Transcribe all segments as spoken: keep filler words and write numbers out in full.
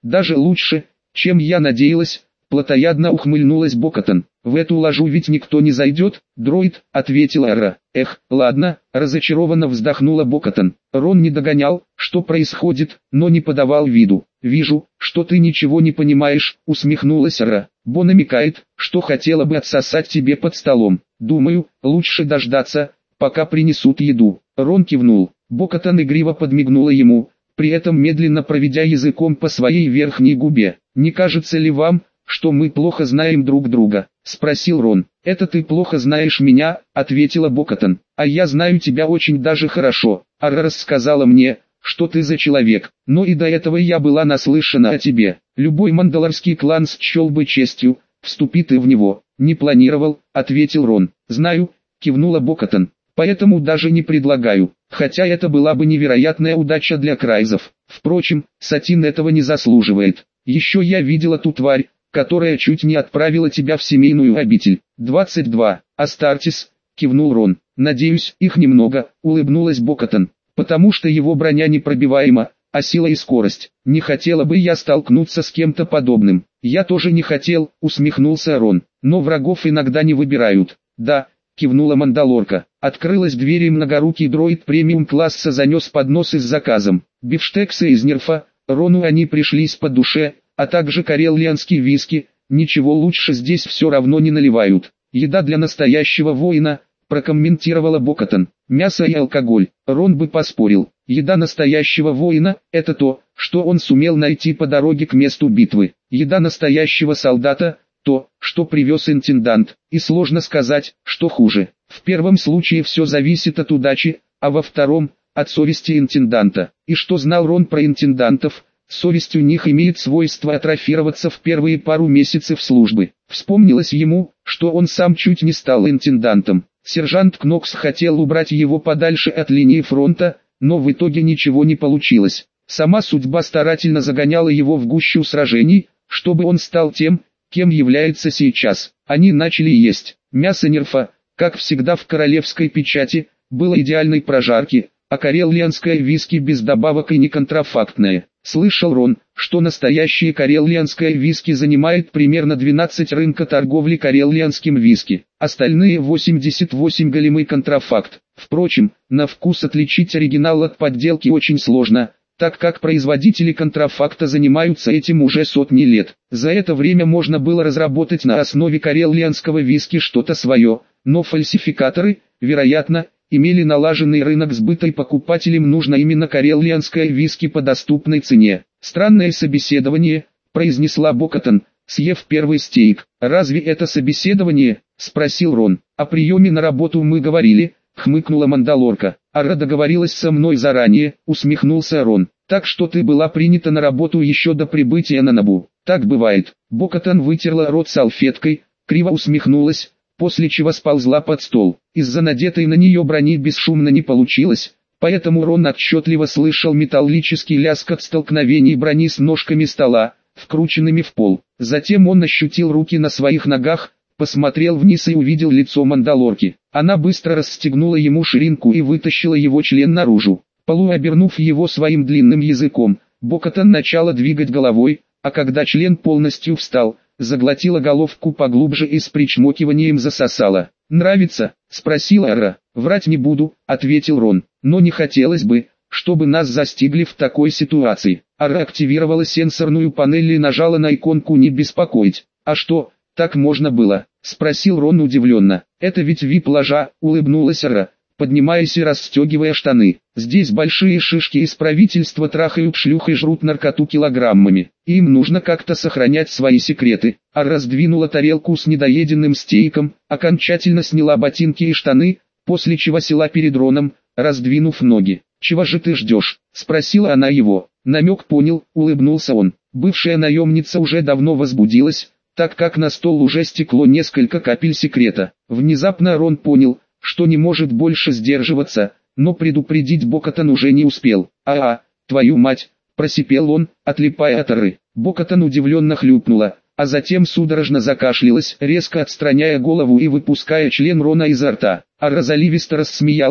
Даже лучше, чем я надеялась, плотоядно ухмыльнулась Бокатон. В эту ложу ведь никто не зайдет, дроид, ответила Ара. Эх, ладно, разочарованно вздохнула Бокатон. Рон не догонял, что происходит, но не подавал виду. Вижу, что ты ничего не понимаешь, усмехнулась Ара. Бо намекает, что хотела бы отсосать тебе под столом. Думаю, лучше дождаться, пока принесут еду. Рон кивнул. Бокатон игриво подмигнула ему, при этом медленно проведя языком по своей верхней губе. «Не кажется ли вам, что мы плохо знаем друг друга?» — спросил Рон. «Это ты плохо знаешь меня», — ответила Бокатон. «А я знаю тебя очень даже хорошо. Ара рассказала мне, что ты за человек, но и до этого я была наслышана о тебе. Любой мандалорский клан счел бы честью, вступи ты в него». «Не планировал», — ответил Рон. «Знаю», — кивнула Бокатон. «Поэтому даже не предлагаю, хотя это была бы невероятная удача для Крайзов. Впрочем, Сатин этого не заслуживает. Еще я видела ту тварь, которая чуть не отправила тебя в семейную обитель». «двадцать два. Астартис», — кивнул Рон. «Надеюсь, их немного», — улыбнулась Бокатон. «Потому что его броня непробиваема, а сила и скорость. Не хотела бы я столкнуться с кем-то подобным». «Я тоже не хотел», — усмехнулся Рон. «Но врагов иногда не выбирают». «Да», — кивнула Мандалорка. Открылась дверь и многорукий дроид премиум-класса занес поднос с заказом. Бифштексы из нерфа, Рону они пришлись по душе, а также карелианские виски, ничего лучше здесь все равно не наливают. «Еда для настоящего воина», — прокомментировала Бокатон. «Мясо и алкоголь», — Рон бы поспорил. «Еда настоящего воина — это то, что он сумел найти по дороге к месту битвы. Еда настоящего солдата — то, что привез интендант, и сложно сказать, что хуже. В первом случае все зависит от удачи, а во втором – от совести интенданта. И что знал Рон про интендантов? Совесть у них имеет свойство атрофироваться в первые пару месяцев службы. Вспомнилось ему, что он сам чуть не стал интендантом. Сержант Кнокс хотел убрать его подальше от линии фронта, но в итоге ничего не получилось. Сама судьба старательно загоняла его в гущу сражений, чтобы он стал тем, кем является сейчас. Они начали есть. Мясо нерфа, как всегда в королевской печати, было идеальной прожарки, а карелианское виски без добавок и не контрафактное. Слышал Рон, что настоящее карелианское виски занимает примерно двенадцать рынка торговли карелианским виски. Остальные восемьдесят восемь голимый контрафакт. Впрочем, на вкус отличить оригинал от подделки очень сложно, так как производители контрафакта занимаются этим уже сотни лет. За это время можно было разработать на основе карелианского виски что-то свое, но фальсификаторы, вероятно, имели налаженный рынок сбыта и покупателям нужно именно карелианское виски по доступной цене. «Странное собеседование», — произнесла Бокатон, съев первый стейк. «Разве это собеседование?» — спросил Рон. «О приеме на работу мы говорили», — хмыкнула Мандалорка. «Ара договорилась со мной заранее», — усмехнулся Рон. «Так что ты была принята на работу еще до прибытия на Набу». «Так бывает». Бокатон вытерла рот салфеткой, криво усмехнулась, после чего сползла под стол. Из-за надетой на нее брони бесшумно не получилось, поэтому Рон отчетливо слышал металлический лязг от столкновений брони с ножками стола, вкрученными в пол. Затем он ощутил руки на своих ногах, посмотрел вниз и увидел лицо Мандалорки. Она быстро расстегнула ему ширинку и вытащила его член наружу. Полуобернув его своим длинным языком, Бокатон начала двигать головой, а когда член полностью встал, заглотила головку поглубже и с причмокиванием засосала. «Нравится?» — спросила Ара. «Врать не буду», — ответил Рон. «Но не хотелось бы, чтобы нас застигли в такой ситуации». Ара активировала сенсорную панель и нажала на иконку «Не беспокоить». «А что, так можно было?» — спросил Рон удивленно. «Это ведь вип-ложа», — улыбнулась Ара, поднимаясь и расстегивая штаны. «Здесь большие шишки из правительства трахают шлюх и жрут наркоту килограммами. Им нужно как-то сохранять свои секреты». А раздвинула тарелку с недоеденным стейком, окончательно сняла ботинки и штаны, после чего села перед Роном, раздвинув ноги. «Чего же ты ждешь?» — спросила она его. «Намек понял», — улыбнулся он. Бывшая наемница уже давно возбудилась, так как на стол уже стекло несколько капель секрета. Внезапно Рон понял, что не может больше сдерживаться, но предупредить Бокатон уже не успел. «А-а, твою мать!» – просипел он, отлипая от Ары. Бокатон удивленно хлюпнула, а затем судорожно закашлялась, резко отстраняя голову и выпуская член Рона изо рта. Ара заливисто рассмеялась,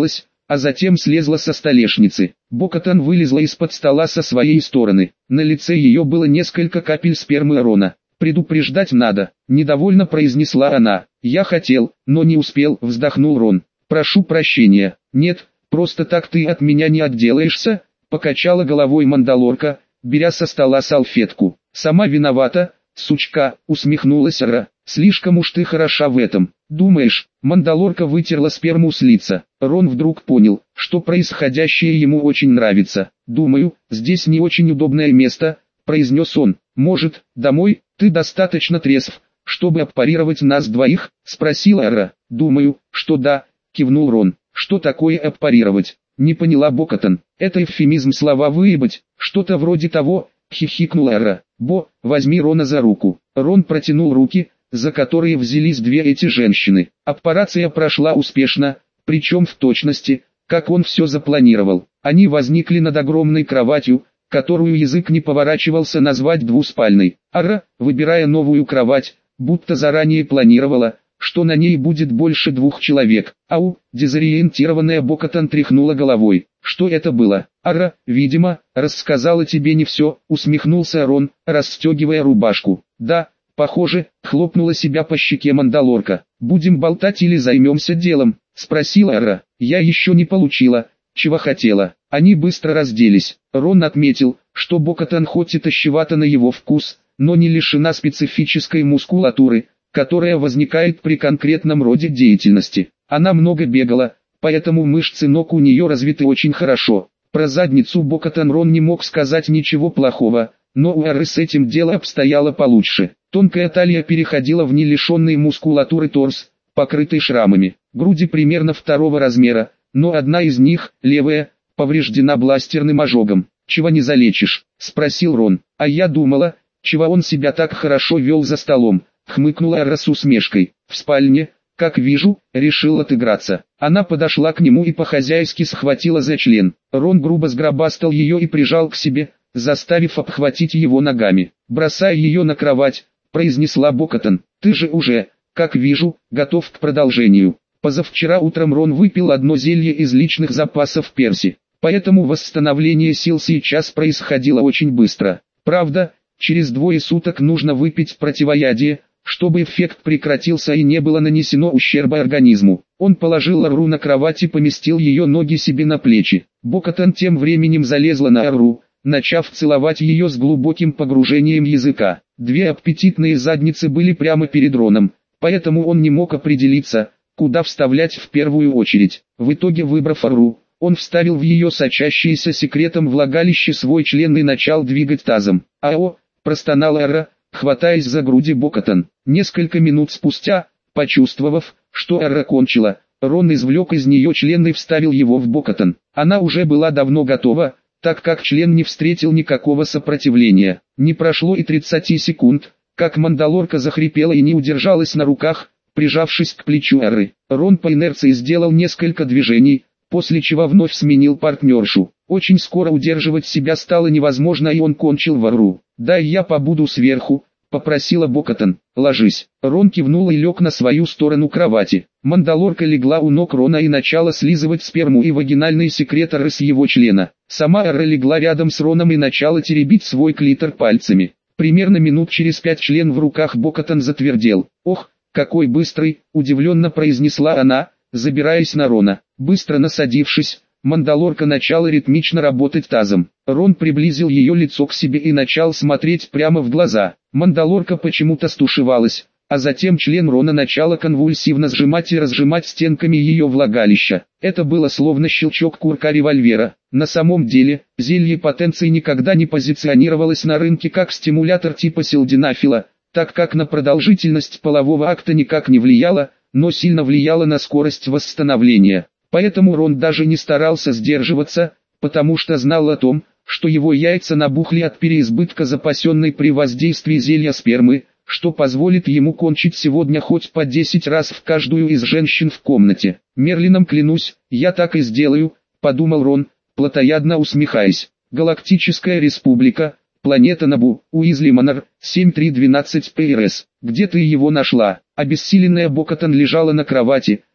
а затем слезла со столешницы. Бокатан вылезла из-под стола со своей стороны. На лице ее было несколько капель спермы Рона. «Предупреждать надо», — недовольно произнесла она. «Я хотел, но не успел», — вздохнул Рон. «Прошу прощения». «Нет, просто так ты от меня не отделаешься», — покачала головой Мандалорка, беря со стола салфетку. «Сама виновата, сучка», — усмехнулась Ара. «Слишком уж ты хороша в этом». «Думаешь?» — Мандалорка вытерла сперму с лица. Рон вдруг понял, что происходящее ему очень нравится. «Думаю, здесь не очень удобное место», — произнес он. «Может, домой? Ты достаточно трезв, чтобы аппарировать нас двоих?» — спросила Ара. «Думаю, что да», — кивнул Рон. «Что такое аппарировать?» — не поняла Бокатан. «Это эвфемизм слова «выебать», что-то вроде того», — хихикнула Ара. «Бо, возьми Рона за руку». Рон протянул руки, за которые взялись две эти женщины. Операция прошла успешно, причем в точности, как он все запланировал. Они возникли над огромной кроватью, которую язык не поворачивался назвать двуспальной. Ара, выбирая новую кровать, будто заранее планировала, что на ней будет больше двух человек. Ау, дезориентированная Бокатан тряхнула головой. «Что это было?» «Ара, видимо, рассказала тебе не все», усмехнулся Рон, расстегивая рубашку. «Да, похоже», хлопнула себя по щеке Мандалорка. «Будем болтать или займемся делом?» спросила Ара. «Я еще не получила, чего хотела». Они быстро разделись. Рон отметил, что Бокатан хоть и тощевата на его вкус, но не лишена специфической мускулатуры, которая возникает при конкретном роде деятельности. Она много бегала, поэтому мышцы ног у нее развиты очень хорошо. Про задницу Бокатан Рон не мог сказать ничего плохого, но у Ары с этим дело обстояло получше. Тонкая талия переходила в не лишенный мускулатуры торс, покрытый шрамами. Груди примерно второго размера, но одна из них, левая, повреждена бластерным ожогом. «Чего не залечишь?» — спросил Рон. «А я думала, чего он себя так хорошо вел за столом», — хмыкнула Ара с усмешкой. «В спальне, как вижу, решил отыграться». Она подошла к нему и по-хозяйски схватила за член. Рон грубо сгробастал ее и прижал к себе, заставив обхватить его ногами. «Бросая ее на кровать», — произнесла Бокатан. «Ты же уже, как вижу, готов к продолжению». Позавчера утром Рон выпил одно зелье из личных запасов Перси, поэтому восстановление сил сейчас происходило очень быстро. Правда, через двое суток нужно выпить противоядие, чтобы эффект прекратился и не было нанесено ущерба организму. Он положил Ару на кровать и поместил ее ноги себе на плечи. Бокатан тем временем залезла на Ару, начав целовать ее с глубоким погружением языка. Две аппетитные задницы были прямо перед Роном, поэтому он не мог определиться, куда вставлять в первую очередь. В итоге, выбрав Ару, он вставил в ее сочащееся секретом влагалище свой член и начал двигать тазом. «Ао!» – простонала Ара, хватаясь за груди Бокатан. Несколько минут спустя, почувствовав, что Ара кончила, Рон извлек из нее член и вставил его в Бокатан. Она уже была давно готова, так как член не встретил никакого сопротивления. Не прошло и тридцати секунд, как Мандалорка захрипела и не удержалась на руках, прижавшись к плечу Ары. Рон по инерции сделал несколько движений, после чего вновь сменил партнершу. Очень скоро удерживать себя стало невозможно и он кончил в Ару. «Дай я побуду сверху», — попросила Бокатан. «Ложись». Рон кивнул и лег на свою сторону кровати. Мандалорка легла у ног Рона и начала слизывать сперму и вагинальные секреторы с его члена. Сама Ара легла рядом с Роном и начала теребить свой клитор пальцами. Примерно минут через пять член в руках Бокатан затвердел. «Ох, какой быстрый!» – удивленно произнесла она, забираясь на Рона. Быстро насадившись, Мандалорка начала ритмично работать тазом. Рон приблизил ее лицо к себе и начал смотреть прямо в глаза. Мандалорка почему-то стушевалась, а затем член Рона начала конвульсивно сжимать и разжимать стенками ее влагалища. Это было словно щелчок курка револьвера. На самом деле, зелье потенции никогда не позиционировалось на рынке как стимулятор типа силденафила, так как на продолжительность полового акта никак не влияло, но сильно влияло на скорость восстановления. Поэтому Рон даже не старался сдерживаться, потому что знал о том, что его яйца набухли от переизбытка запасенной при воздействии зелья спермы, что позволит ему кончить сегодня хоть по десять раз в каждую из женщин в комнате. «Мерлином клянусь, я так и сделаю», — подумал Рон, плотоядно усмехаясь. «Галактическая республика, планета Набу, Уизли Манор, семь три двенадцать ПРС. Где ты его нашла?» Обессиленная Бокатан лежала на кровати,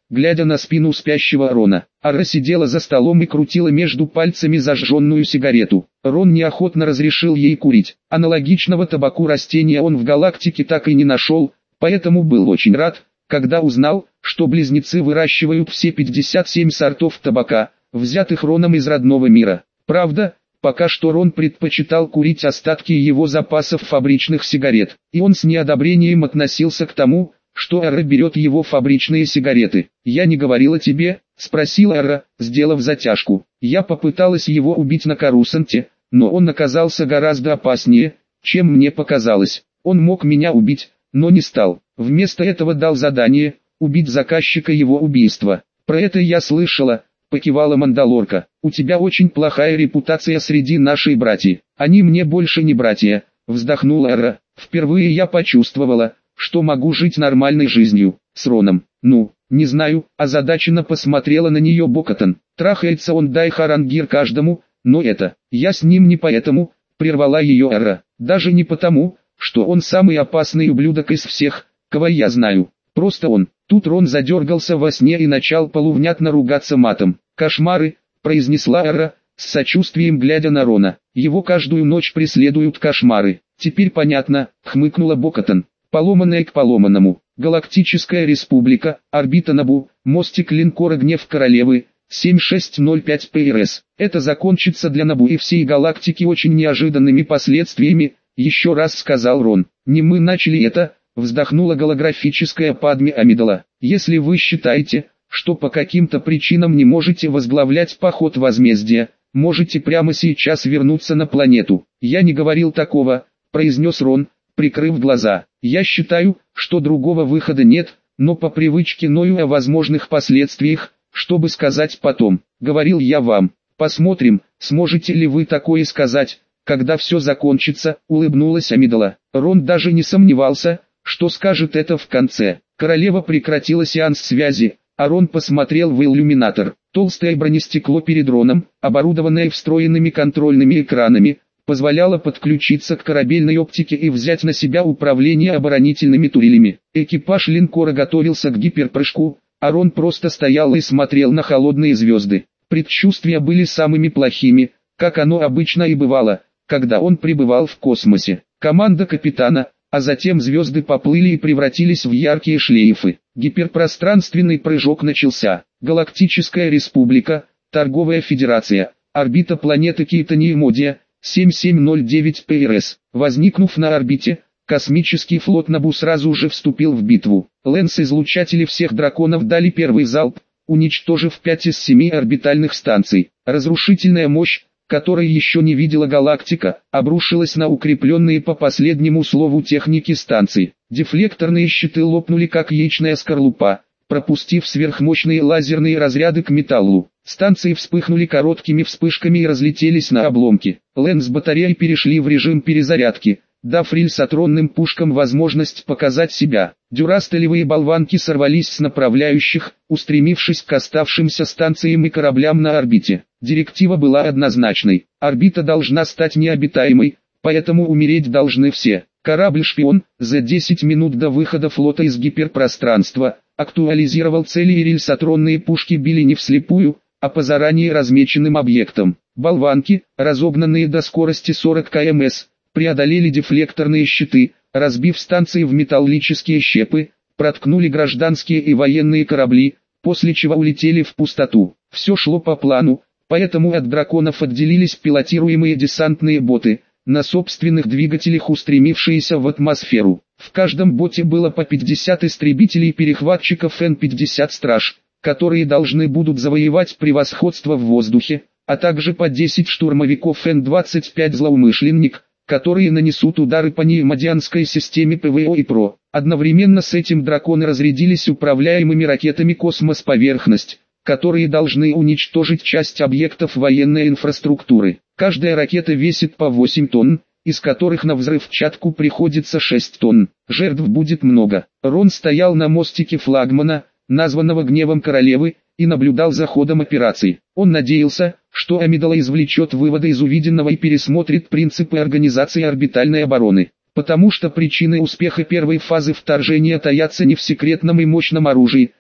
глядя на спину спящего Рона. Ара сидела за столом и крутила между пальцами зажженную сигарету. Рон неохотно разрешил ей курить. Аналогичного табаку растения он в галактике так и не нашел, поэтому был очень рад, когда узнал, что близнецы выращивают все пятьдесят семь сортов табака, взятых Роном из родного мира. Правда, пока что Рон предпочитал курить остатки его запасов фабричных сигарет, и он с неодобрением относился к тому, что Ара берет его фабричные сигареты. «Я не говорила тебе?» – спросила Ара, сделав затяжку. «Я попыталась его убить на Корусанте, но он оказался гораздо опаснее, чем мне показалось. Он мог меня убить, но не стал. Вместо этого дал задание – убить заказчика его убийства. Про это я слышала», – покивала Мандалорка. «У тебя очень плохая репутация среди нашей братьев. Они мне больше не братья», – вздохнула Ара. «Впервые я почувствовала, что могу жить нормальной жизнью с Роном. Ну, не знаю», – озадаченно посмотрела на нее Бокатон. «Трахается он дай харангир каждому, но это, я с ним не поэтому», – прервала ее Ара. «Даже не потому, что он самый опасный ублюдок из всех, кого я знаю. Просто он». Тут Рон задергался во сне и начал полувнятно ругаться матом. «Кошмары», – произнесла Ара, с сочувствием глядя на Рона. «Его каждую ночь преследуют кошмары». «Теперь понятно», – хмыкнула Бокатон. «Поломанное к поломанному. Галактическая республика, орбита Набу, мостик линкора Гнев Королевы, семь шесть ноль пять пэ эр эс. Это закончится для Набу и всей галактики очень неожиданными последствиями», – еще раз сказал Рон. «Не мы начали это», – вздохнула голографическая Падме Амидала. «Если вы считаете, что по каким-то причинам не можете возглавлять поход возмездия, можете прямо сейчас вернуться на планету». «Я не говорил такого», – произнес Рон, прикрыв глаза. «Я считаю, что другого выхода нет, но по привычке ною о возможных последствиях, чтобы сказать потом. Говорил я вам. Посмотрим, сможете ли вы такое сказать, когда все закончится», — улыбнулась Амидала. Рон даже не сомневался, что скажет это в конце. Королева прекратила сеанс связи, а Рон посмотрел в иллюминатор. Толстое бронестекло перед Роном, оборудованное встроенными контрольными экранами, позволяло подключиться к корабельной оптике и взять на себя управление оборонительными турелями. Экипаж линкора готовился к гиперпрыжку, а Рон просто стоял и смотрел на холодные звезды. Предчувствия были самыми плохими, как оно обычно и бывало, когда он пребывал в космосе. Команда капитана, а затем звезды поплыли и превратились в яркие шлейфы. Гиперпространственный прыжок начался. Галактическая республика, торговая федерация, орбита планеты Кейтаниемодия, семь семь ноль девять пэ эр эс. Возникнув на орбите, космический флот Набу сразу же вступил в битву. Лэнс-излучатели всех драконов дали первый залп, уничтожив пять из семи орбитальных станций. Разрушительная мощь, которой еще не видела галактика, обрушилась на укрепленные по последнему слову техники станции. Дефлекторные щиты лопнули как яичная скорлупа, пропустив сверхмощные лазерные разряды к металлу. Станции вспыхнули короткими вспышками и разлетелись на обломки. Лэнс батареи перешли в режим перезарядки, дав рельсотронным пушкам возможность показать себя. Дюрастелевые болванки сорвались с направляющих, устремившись к оставшимся станциям и кораблям на орбите. Директива была однозначной. Орбита должна стать необитаемой, поэтому умереть должны все. Корабль-шпион, за десять минут до выхода флота из гиперпространства, актуализировал цели и рельсотронные пушки били не вслепую, а по заранее размеченным объектам. Болванки, разогнанные до скорости сорок километров в час, преодолели дефлекторные щиты, разбив станции в металлические щепы, проткнули гражданские и военные корабли, после чего улетели в пустоту. Все шло по плану, поэтому от драконов отделились пилотируемые десантные боты, на собственных двигателях устремившиеся в атмосферу. В каждом боте было по пятьдесят истребителей и перехватчиков Н пятьдесят «Страж», которые должны будут завоевать превосходство в воздухе, а также по десять штурмовиков Н двадцать пять «Злоумышленник», которые нанесут удары по неимодианской системе ПВО и ПРО. Одновременно с этим драконы разрядились управляемыми ракетами «Космос-поверхность», которые должны уничтожить часть объектов военной инфраструктуры. Каждая ракета весит по восемь тонн, из которых на взрывчатку приходится шесть тонн. Жертв будет много. Рон стоял на мостике флагмана, названного Гневом Королевы, и наблюдал за ходом операции. Он надеялся, что Амидала извлечет выводы из увиденного и пересмотрит принципы организации орбитальной обороны. Потому что причины успеха первой фазы вторжения таятся не в секретном и мощном оружии,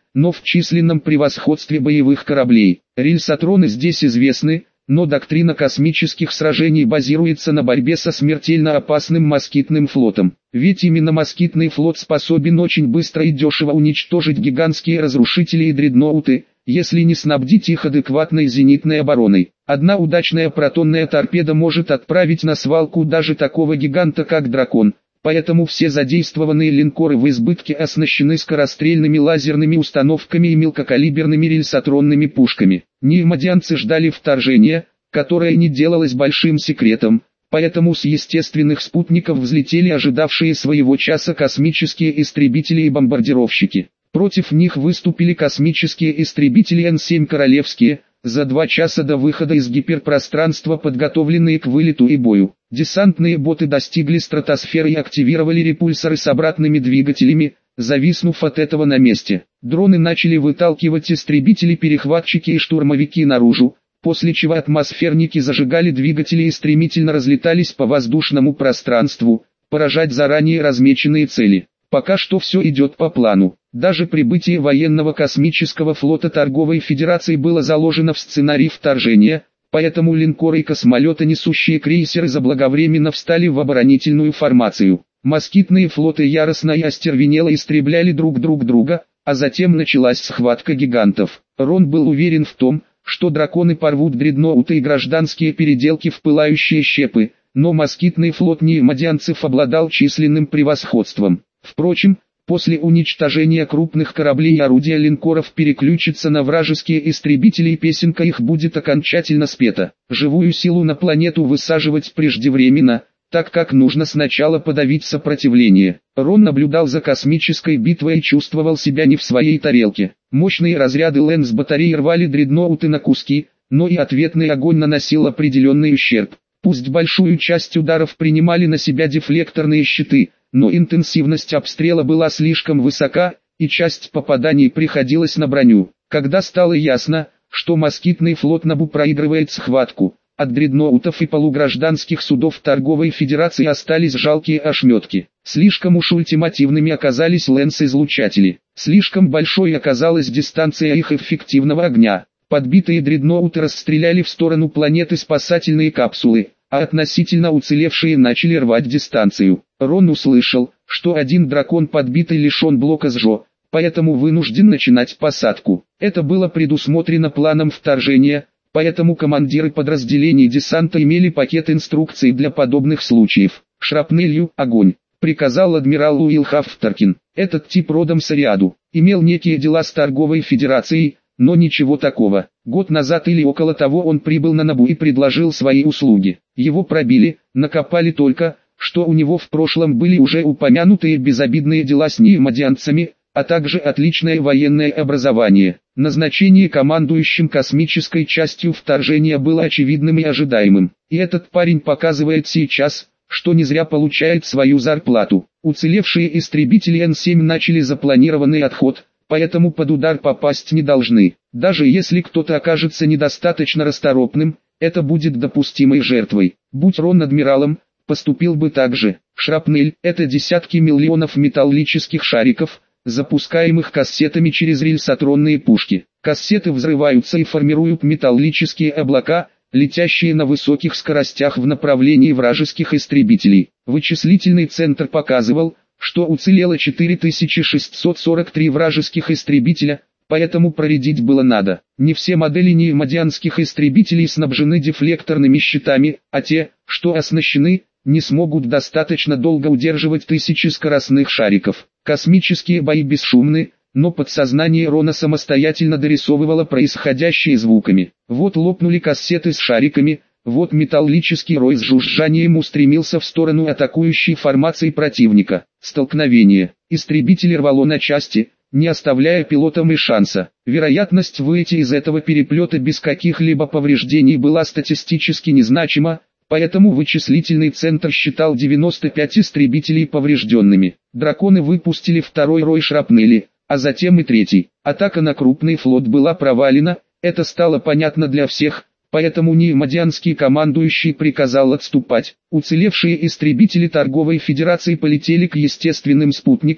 но в численном превосходстве боевых кораблей. Рельсотроны здесь известны, но доктрина космических сражений базируется на борьбе со смертельно опасным москитным флотом. Ведь именно москитный флот способен очень быстро и дешево уничтожить гигантские разрушители и дредноуты, если не снабдить их адекватной зенитной обороной. Одна удачная протонная торпеда может отправить на свалку даже такого гиганта как Дракон, поэтому все задействованные линкоры в избытке оснащены скорострельными лазерными установками и мелкокалиберными рельсотронными пушками. Неимодианцы ждали вторжения, которое не делалось большим секретом, поэтому с естественных спутников взлетели ожидавшие своего часа космические истребители и бомбардировщики. Против них выступили космические истребители Н семь «Королевские», за два часа до выхода из гиперпространства подготовленные к вылету и бою. Десантные боты достигли стратосферы и активировали репульсоры с обратными двигателями, зависнув от этого на месте. Дроны начали выталкивать истребители-перехватчики и штурмовики наружу, после чего атмосферники зажигали двигатели и стремительно разлетались по воздушному пространству, поражать заранее размеченные цели. Пока что все идет по плану. Даже прибытие военного космического флота Торговой Федерации было заложено в сценарий вторжения, поэтому линкоры и космолета-несущие крейсеры заблаговременно встали в оборонительную формацию. Москитные флоты яростно и остервенело истребляли друг друг друга, а затем началась схватка гигантов. Рон был уверен в том, что драконы порвут дредноуты и гражданские переделки в пылающие щепы, но москитный флот неимодианцев обладал численным превосходством. Впрочем, после уничтожения крупных кораблей и орудия линкоров переключится на вражеские истребители и песенка их будет окончательно спета. Живую силу на планету высаживать преждевременно, так как нужно сначала подавить сопротивление. Рон наблюдал за космической битвой и чувствовал себя не в своей тарелке. Мощные разряды лэнс батареи рвали дредноуты на куски, но и ответный огонь наносил определенный ущерб. Пусть большую часть ударов принимали на себя дефлекторные щиты, но интенсивность обстрела была слишком высока, и часть попаданий приходилась на броню. Когда стало ясно, что москитный флот Набу проигрывает схватку, от дредноутов и полугражданских судов Торговой Федерации остались жалкие ошметки. Слишком уж ультимативными оказались лэнс-излучатели. Слишком большой оказалась дистанция их эффективного огня. Подбитые дредноуты расстреляли в сторону планеты спасательные капсулы, а относительно уцелевшие начали рвать дистанцию. Рон услышал, что один дракон подбитый лишен блока СЖО, поэтому вынужден начинать посадку. Это было предусмотрено планом вторжения, поэтому командиры подразделений десанта имели пакет инструкций для подобных случаев. «Шрапнелью, огонь!» — приказал адмирал Уилл Хаффторкин. Этот тип родом с Ариаду, имел некие дела с Торговой Федерацией, но ничего такого. Год назад или около того он прибыл на Набу и предложил свои услуги. Его пробили, накопали только, что у него в прошлом были уже упомянутые безобидные дела с неимодианцами, а также отличное военное образование. Назначение командующим космической частью вторжения было очевидным и ожидаемым. И этот парень показывает сейчас, что не зря получает свою зарплату. Уцелевшие истребители Н семь начали запланированный отход, поэтому под удар попасть не должны. Даже если кто-то окажется недостаточно расторопным, это будет допустимой жертвой. Будь Рон адмиралом, поступил бы так же. Шрапнель – это десятки миллионов металлических шариков, запускаемых кассетами через рельсотронные пушки. Кассеты взрываются и формируют металлические облака, летящие на высоких скоростях в направлении вражеских истребителей. Вычислительный центр показывал, что уцелело четыре тысячи шестьсот сорок три вражеских истребителя, поэтому проредить было надо. Не все модели неимодианских истребителей снабжены дефлекторными щитами, а те, что оснащены, не смогут достаточно долго удерживать тысячи скоростных шариков. Космические бои бесшумны, но подсознание Рона самостоятельно дорисовывало происходящее звуками. Вот лопнули кассеты с шариками, вот металлический рой с жужжанием устремился в сторону атакующей формации противника. Столкновение. Истребители рвало на части, не оставляя пилотам и шанса. Вероятность выйти из этого переплета без каких-либо повреждений была статистически незначима, поэтому вычислительный центр считал девяносто пять истребителей поврежденными. Драконы выпустили второй рой шрапнели, а затем и третий. Атака на крупный флот была провалена, это стало понятно для всех, поэтому неимодианский командующий приказал отступать. Уцелевшие истребители Торговой Федерации полетели к естественным спутникам,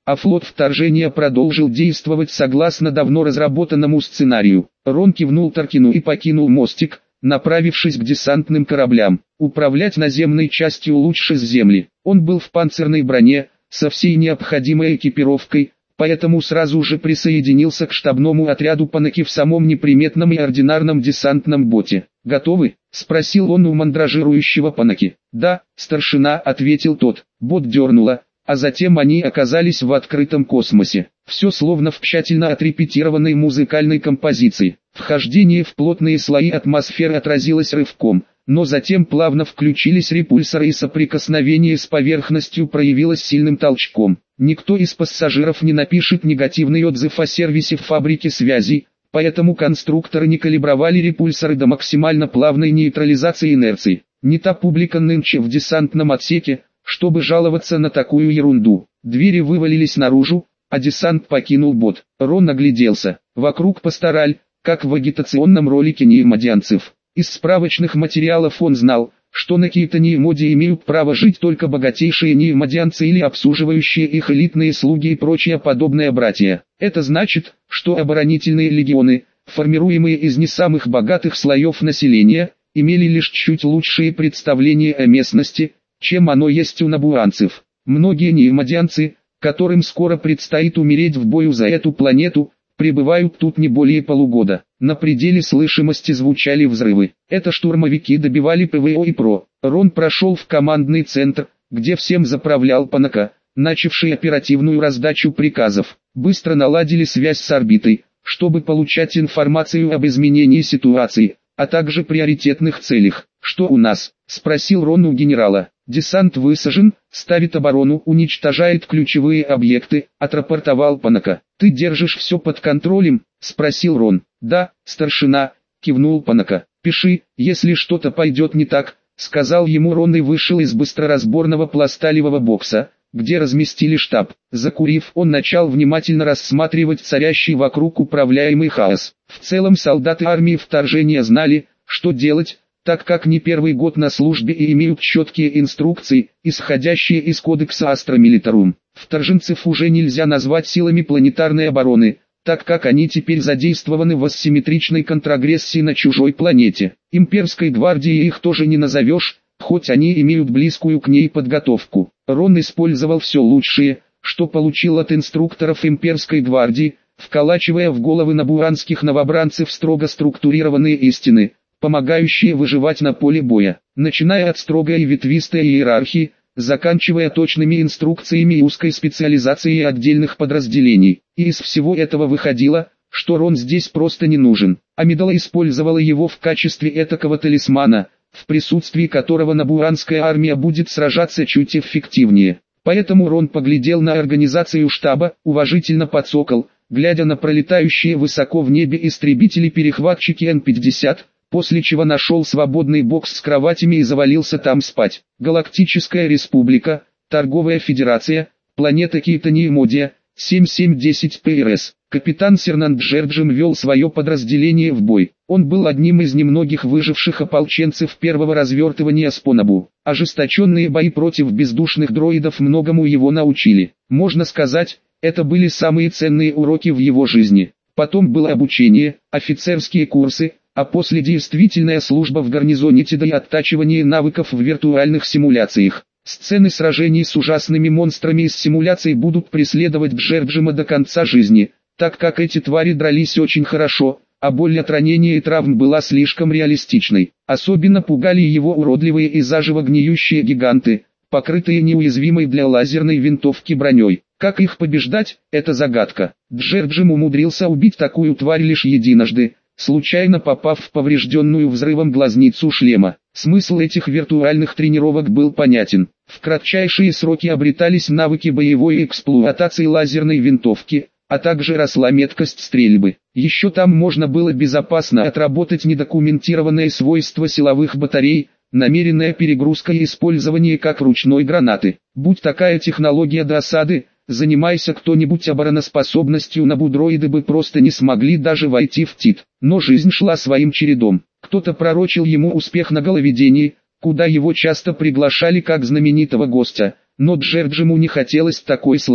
а флот вторжения продолжил действовать согласно давно разработанному сценарию. Рон кивнул Таркину и покинул мостик, направившись к десантным кораблям. Управлять наземной частью лучше с земли. Он был в панцирной броне, со всей необходимой экипировкой, поэтому сразу же присоединился к штабному отряду Панаки в самом неприметном и ординарном десантном боте. «Готовы?» — спросил он у мандражирующего Панаки. «Да, старшина», — ответил тот. Бот дернуло, а затем они оказались в открытом космосе. Все словно в тщательно отрепетированной музыкальной композиции. Вхождение в плотные слои атмосферы отразилось рывком, но затем плавно включились репульсоры и соприкосновение с поверхностью проявилось сильным толчком. Никто из пассажиров не напишет негативный отзыв о сервисе в фабрике связей, поэтому конструкторы не калибровали репульсоры до максимально плавной нейтрализации инерции. Не та публика нынче в десантном отсеке, чтобы жаловаться на такую ерунду. Двери вывалились наружу, а десант покинул бот. Рон огляделся. Вокруг пастораль, как в агитационном ролике неимодианцев. Из справочных материалов он знал, что на Кейта-Неимоде имеют право жить только богатейшие неимодианцы или обслуживающие их элитные слуги и прочее подобное братья. Это значит, что оборонительные легионы, формируемые из не самых богатых слоев населения, имели лишь чуть лучшие представления о местности, чем оно есть у набуанцев. Многие неимодианцы, которым скоро предстоит умереть в бою за эту планету, пребывают тут не более полугода. На пределе слышимости звучали взрывы. Это штурмовики добивали ПВО и ПРО. Рон прошел в командный центр, где всем заправлял Панака, начавший оперативную раздачу приказов. Быстро наладили связь с орбитой, чтобы получать информацию об изменении ситуации, а также приоритетных целях. «Что у нас?» – спросил Рон у генерала. «Десант высажен, ставит оборону, уничтожает ключевые объекты», – отрапортовал Панака. «Ты держишь все под контролем?» – спросил Рон. «Да, старшина», – кивнул Панака. «Пиши, если что-то пойдет не так», – сказал ему Рон и вышел из быстроразборного пласталевого бокса, где разместили штаб. Закурив, он начал внимательно рассматривать царящий вокруг управляемый хаос. В целом солдаты армии вторжения знали, что делать, так как не первый год на службе и имеют четкие инструкции, исходящие из кодекса Астра Милитарум. Вторженцев уже нельзя назвать силами планетарной обороны, так как они теперь задействованы в асимметричной контрагрессии на чужой планете. Имперской гвардией их тоже не назовешь, хоть они имеют близкую к ней подготовку. Рон использовал все лучшее, что получил от инструкторов имперской гвардии, вколачивая в головы набуанских новобранцев строго структурированные истины, помогающие выживать на поле боя, начиная от строгой и ветвистой иерархии, заканчивая точными инструкциями и узкой специализацией отдельных подразделений. И из всего этого выходило, что Рон здесь просто не нужен. Амидала использовала его в качестве этакого талисмана, в присутствии которого набуанская армия будет сражаться чуть эффективнее. Поэтому Рон поглядел на организацию штаба, уважительно подсокол, глядя на пролетающие высоко в небе истребители-перехватчики Эн пятьдесят, после чего нашел свободный бокс с кроватями и завалился там спать. Галактическая Республика, Торговая Федерация, планета Кейта-Неимодия, семь семь десять пэ эр эс. Капитан Сернанд Джерджим вел свое подразделение в бой. Он был одним из немногих выживших ополченцев первого развертывания Спонабу. Ожесточенные бои против бездушных дроидов многому его научили. Можно сказать, это были самые ценные уроки в его жизни. Потом было обучение, офицерские курсы, а после действительная служба в гарнизоне ТИДа и оттачивание навыков в виртуальных симуляциях. Сцены сражений с ужасными монстрами из симуляций будут преследовать Джерджима до конца жизни, так как эти твари дрались очень хорошо, а боль от ранения и травм была слишком реалистичной. Особенно пугали его уродливые и заживо гниющие гиганты, покрытые неуязвимой для лазерной винтовки броней. Как их побеждать, это загадка. Джерджим умудрился убить такую тварь лишь единожды, случайно попав в поврежденную взрывом глазницу шлема. Смысл этих виртуальных тренировок был понятен. В кратчайшие сроки обретались навыки боевой эксплуатации лазерной винтовки, а также росла меткость стрельбы. Еще там можно было безопасно отработать недокументированные свойства силовых батарей, намеренная перегрузка и использование как ручной гранаты. Будь такая технология до осады, занимайся кто-нибудь обороноспособностью, набудроиды бы просто не смогли даже войти в ТИД. Но жизнь шла своим чередом. Кто-то пророчил ему успех на головедении, куда его часто приглашали как знаменитого гостя, но Джерджиму не хотелось такой славы.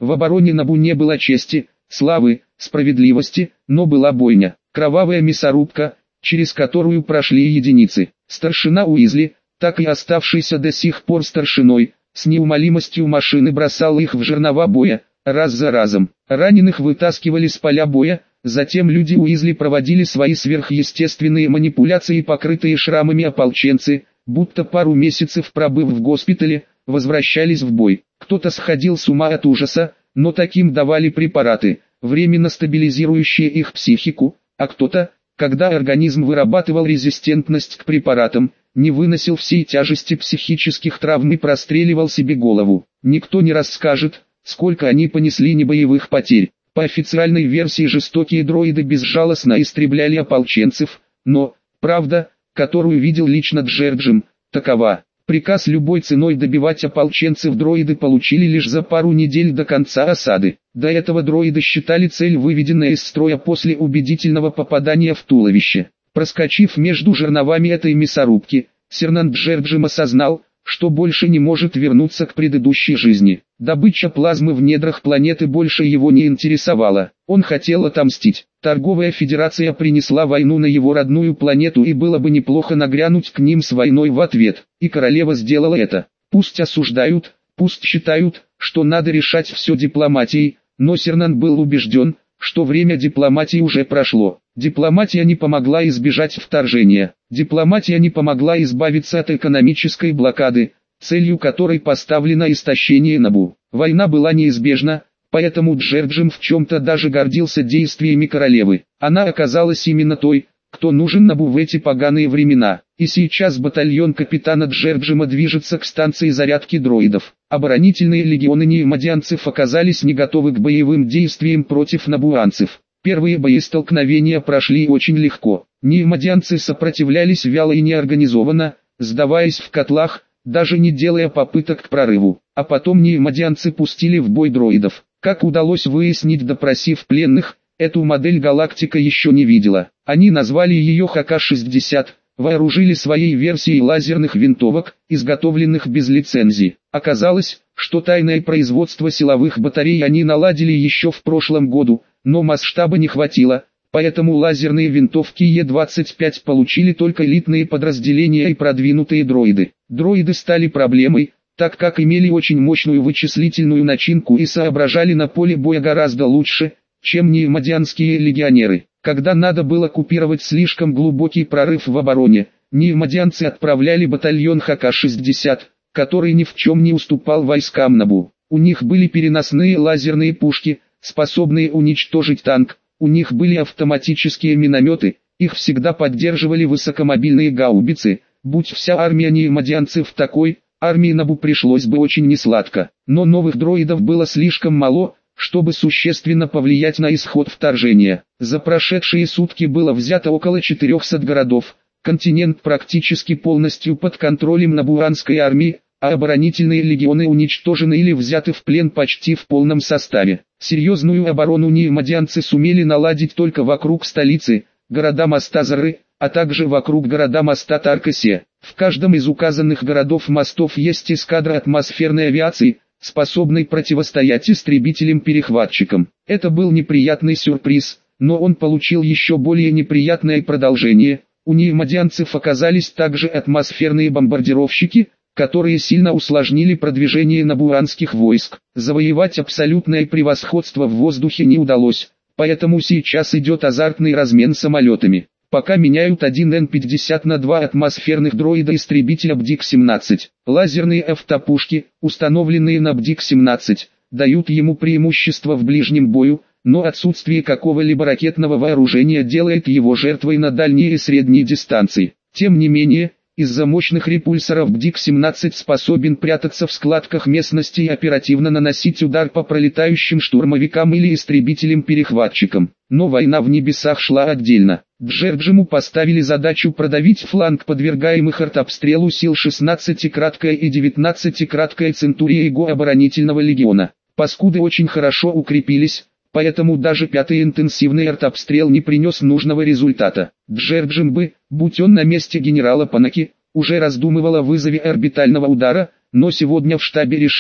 В обороне Набу не было чести, славы, справедливости, но была бойня, кровавая мясорубка, через которую прошли единицы. Старшина Уизли, так и оставшийся до сих пор старшиной, с неумолимостью машины бросал их в жернова боя, раз за разом. Раненых вытаскивали с поля боя, затем люди Уизли проводили свои сверхъестественные манипуляции, покрытые шрамами ополченцы, будто пару месяцев пробыв в госпитале, возвращались в бой. Кто-то сходил с ума от ужаса, но таким давали препараты, временно стабилизирующие их психику, а кто-то, когда организм вырабатывал резистентность к препаратам, не выносил всей тяжести психических травм и простреливал себе голову. Никто не расскажет, сколько они понесли небоевых потерь. По официальной версии жестокие дроиды безжалостно истребляли ополченцев, но, правда, которую видел лично Джерджем, такова. Приказ любой ценой добивать ополченцев дроиды получили лишь за пару недель до конца осады. До этого дроиды считали цель, выведенная из строя после убедительного попадания в туловище. Проскочив между жерновами этой мясорубки, Сернан Джерджем осознал, что больше не может вернуться к предыдущей жизни. Добыча плазмы в недрах планеты больше его не интересовала. Он хотел отомстить. Торговая федерация принесла войну на его родную планету, и было бы неплохо нагрянуть к ним с войной в ответ. И королева сделала это. Пусть осуждают, пусть считают, что надо решать все дипломатией, но Сернан был убежден, что время дипломатии уже прошло. Дипломатия не помогла избежать вторжения. Дипломатия не помогла избавиться от экономической блокады, целью которой поставлено истощение Набу. Война была неизбежна, поэтому Джерджем в чем-то даже гордился действиями королевы. Она оказалась именно той, кто нужен Набу в эти поганые времена. И сейчас батальон капитана Джерджема движется к станции зарядки дроидов. Оборонительные легионы неимадианцев оказались не готовы к боевым действиям против набуанцев. Первые боестолкновения прошли очень легко. Неимадианцы сопротивлялись вяло и неорганизованно, сдаваясь в котлах, даже не делая попыток к прорыву. А потом неимадианцы пустили в бой дроидов. Как удалось выяснить, допросив пленных, эту модель галактика еще не видела. Они назвали ее Х К шестьдесят, вооружили своей версией лазерных винтовок, изготовленных без лицензии. Оказалось, что тайное производство силовых батарей они наладили еще в прошлом году, но масштаба не хватило, поэтому лазерные винтовки Е двадцать пять получили только элитные подразделения и продвинутые дроиды. Дроиды стали проблемой, так как имели очень мощную вычислительную начинку и соображали на поле боя гораздо лучше, чем неимадианские легионеры. Когда надо было купировать слишком глубокий прорыв в обороне, неимадианцы отправляли батальон Х К шестьдесят, который ни в чем не уступал войскам Набу. У них были переносные лазерные пушки, способные уничтожить танк, у них были автоматические минометы, их всегда поддерживали высокомобильные гаубицы. Будь вся армия неимадианцев такой, армии Набу пришлось бы очень несладко. Но новых дроидов было слишком мало, чтобы существенно повлиять на исход вторжения. За прошедшие сутки было взято около четырехсот городов, континент практически полностью под контролем набуанской армии, а оборонительные легионы уничтожены или взяты в плен почти в полном составе. Серьезную оборону неимадианцы сумели наладить только вокруг столицы, города моста Зары, а также вокруг города моста Таркасе. В каждом из указанных городов-мостов есть эскадра атмосферной авиации, способной противостоять истребителям-перехватчикам. Это был неприятный сюрприз, но он получил еще более неприятное продолжение. У неимадианцев оказались также атмосферные бомбардировщики, которые сильно усложнили продвижение набуанских войск. Завоевать абсолютное превосходство в воздухе не удалось, поэтому сейчас идет азартный размен самолетами. Пока меняют один Н пятьдесят на два атмосферных дроида-истребителя Б Д И К семнадцать. Лазерные автопушки, установленные на Б Д И К семнадцать, дают ему преимущество в ближнем бою, но отсутствие какого-либо ракетного вооружения делает его жертвой на дальние и средние дистанции. Тем не менее, из-за мощных репульсоров Б Д И К семнадцать способен прятаться в складках местности и оперативно наносить удар по пролетающим штурмовикам или истребителям-перехватчикам. Но война в небесах шла отдельно. Джерджему поставили задачу продавить фланг подвергаемых артобстрелу сил шестнадцатикраткая и девятнадцатикраткая Центурия его оборонительного легиона. Паскуды очень хорошо укрепились, поэтому даже пятый интенсивный артобстрел не принес нужного результата. Джерджем бы, будь он на месте генерала Панаки, уже раздумывал о вызове орбитального удара, но сегодня в штабе решили,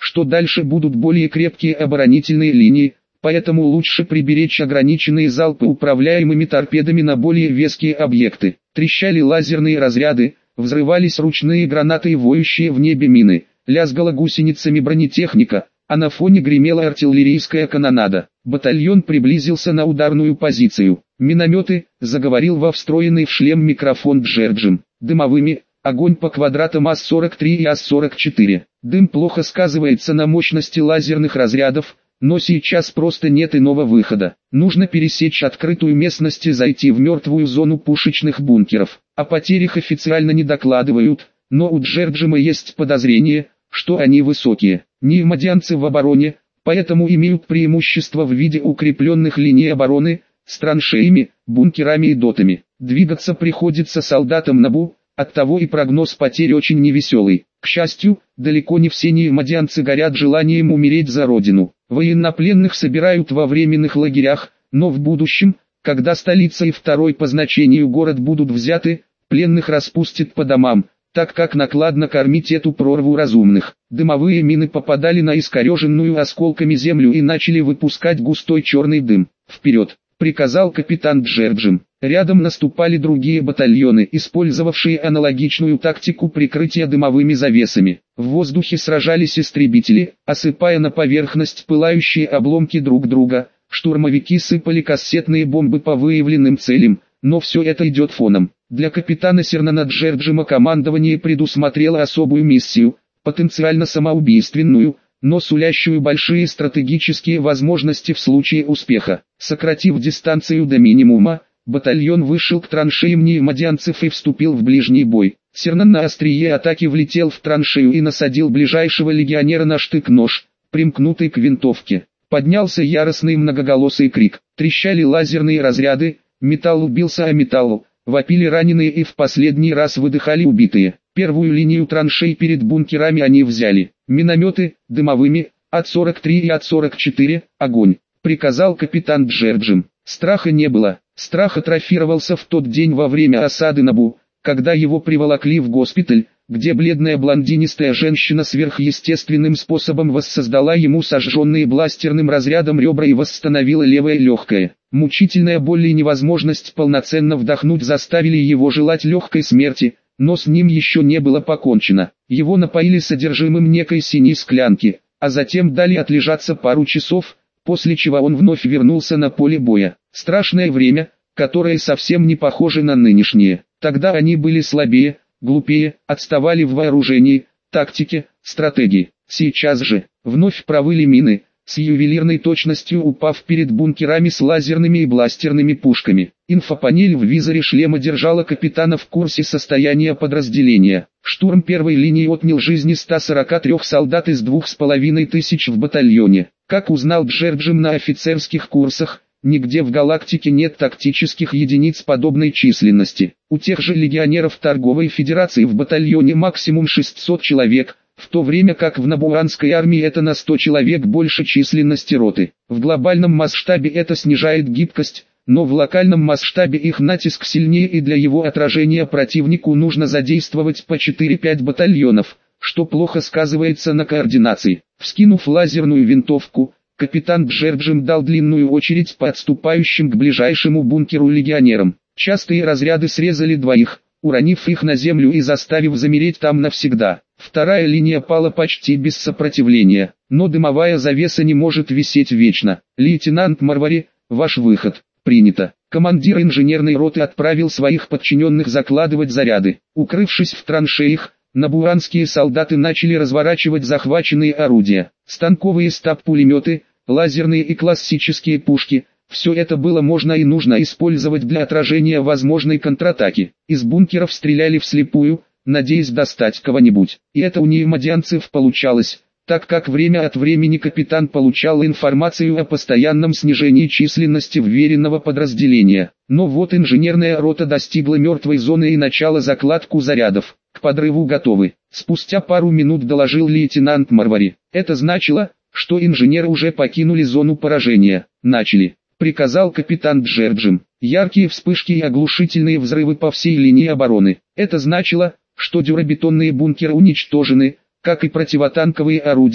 что дальше будут более крепкие оборонительные линии, поэтому лучше приберечь ограниченные залпы управляемыми торпедами на более веские объекты. Трещали лазерные разряды, взрывались ручные гранаты и воющие в небе мины, лязгала гусеницами бронетехника, а на фоне гремела артиллерийская канонада. Батальон приблизился на ударную позицию. «Минометы», — заговорил во встроенный в шлем микрофон Джерджем. «Дымовыми, огонь по квадратам АС сорок три и АС сорок четыре. Дым плохо сказывается на мощности лазерных разрядов, но сейчас просто нет иного выхода. Нужно пересечь открытую местность и зайти в мертвую зону пушечных бункеров. О потерях официально не докладывают, но у Джерджема есть подозрение, что они высокие. Неймодианцы в обороне, поэтому имеют преимущество в виде укрепленных линий обороны, с траншеями, бункерами и дотами. Двигаться приходится солдатам НАБУ, оттого и прогноз потерь очень невеселый. К счастью, далеко не все неймодианцы горят желанием умереть за родину. Военнопленных собирают во временных лагерях, но в будущем, когда столица и второй по значению город будут взяты, пленных распустят по домам, так как накладно кормить эту прорву разумных. Дымовые мины попадали на искореженную осколками землю и начали выпускать густой черный дым. «Вперед!» — приказал капитан Джерджем. Рядом наступали другие батальоны, использовавшие аналогичную тактику прикрытия дымовыми завесами. В воздухе сражались истребители, осыпая на поверхность пылающие обломки друг друга. Штурмовики сыпали кассетные бомбы по выявленным целям, но все это идет фоном. Для капитана Сернана Джерджема командование предусмотрело особую миссию, потенциально самоубийственную, но сулящую большие стратегические возможности в случае успеха. Сократив дистанцию до минимума, батальон вышел к траншеям неймодианцев и вступил в ближний бой. Сернан на острие атаки влетел в траншею и насадил ближайшего легионера на штык-нож, примкнутый к винтовке. Поднялся яростный многоголосый крик. Трещали лазерные разряды, металл убился о металл, вопили раненые и в последний раз выдыхали убитые. Первую линию траншей перед бункерами они взяли. Минометы, дымовыми, АТ сорок три и АТ сорок четыре, огонь, приказал капитан Джерджем. Страха не было. Страх атрофировался в тот день во время осады НАБУ, когда его приволокли в госпиталь, где бледная блондинистая женщина сверхъестественным способом воссоздала ему сожженные бластерным разрядом ребра и восстановила левое легкое. Мучительная боль и невозможность полноценно вдохнуть заставили его желать легкой смерти, но с ним еще не было покончено. Его напоили содержимым некой синей склянки, а затем дали отлежаться пару часов, после чего он вновь вернулся на поле боя. Страшное время, которое совсем не похоже на нынешнее. Тогда они были слабее, глупее, отставали в вооружении, тактике, стратегии. Сейчас же, вновь провыли мины, с ювелирной точностью упав перед бункерами с лазерными и бластерными пушками. Инфопанель в визоре шлема держала капитана в курсе состояния подразделения. Штурм первой линии отнял жизни ста сорока трёх солдат из двух с половиной тысяч в батальоне. Как узнал Джерджем на офицерских курсах, нигде в галактике нет тактических единиц подобной численности. У тех же легионеров торговой федерации в батальоне максимум шестьсот человек, в то время как в набуанской армии это на сто человек больше численности роты. В глобальном масштабе это снижает гибкость, но в локальном масштабе их натиск сильнее, и для его отражения противнику нужно задействовать по четыре-пять батальонов, что плохо сказывается на координации. Вскинув лазерную винтовку, капитан Джерджем дал длинную очередь по отступающим к ближайшему бункеру легионерам. Частые разряды срезали двоих, уронив их на землю и заставив замереть там навсегда. Вторая линия пала почти без сопротивления, но дымовая завеса не может висеть вечно. Лейтенант Марвари, ваш выход. Принято. Командир инженерной роты отправил своих подчиненных закладывать заряды. Укрывшись в траншеях, набуанские солдаты начали разворачивать захваченные орудия. Станковые стаб-пулеметы, лазерные и классические пушки – все это было можно и нужно использовать для отражения возможной контратаки. Из бункеров стреляли вслепую, надеясь достать кого-нибудь. И это у неймодианцев получалось, так как время от времени капитан получал информацию о постоянном снижении численности вверенного подразделения. Но вот инженерная рота достигла мертвой зоны и начала закладку зарядов. К подрыву готовы. Спустя пару минут доложил лейтенант Марвари. Это значило, что инженеры уже покинули зону поражения. Начали. Приказал капитан Джерджем. Яркие вспышки и оглушительные взрывы по всей линии обороны. Это значило, что дюрабетонные бункеры уничтожены, как и противотанковые орудия,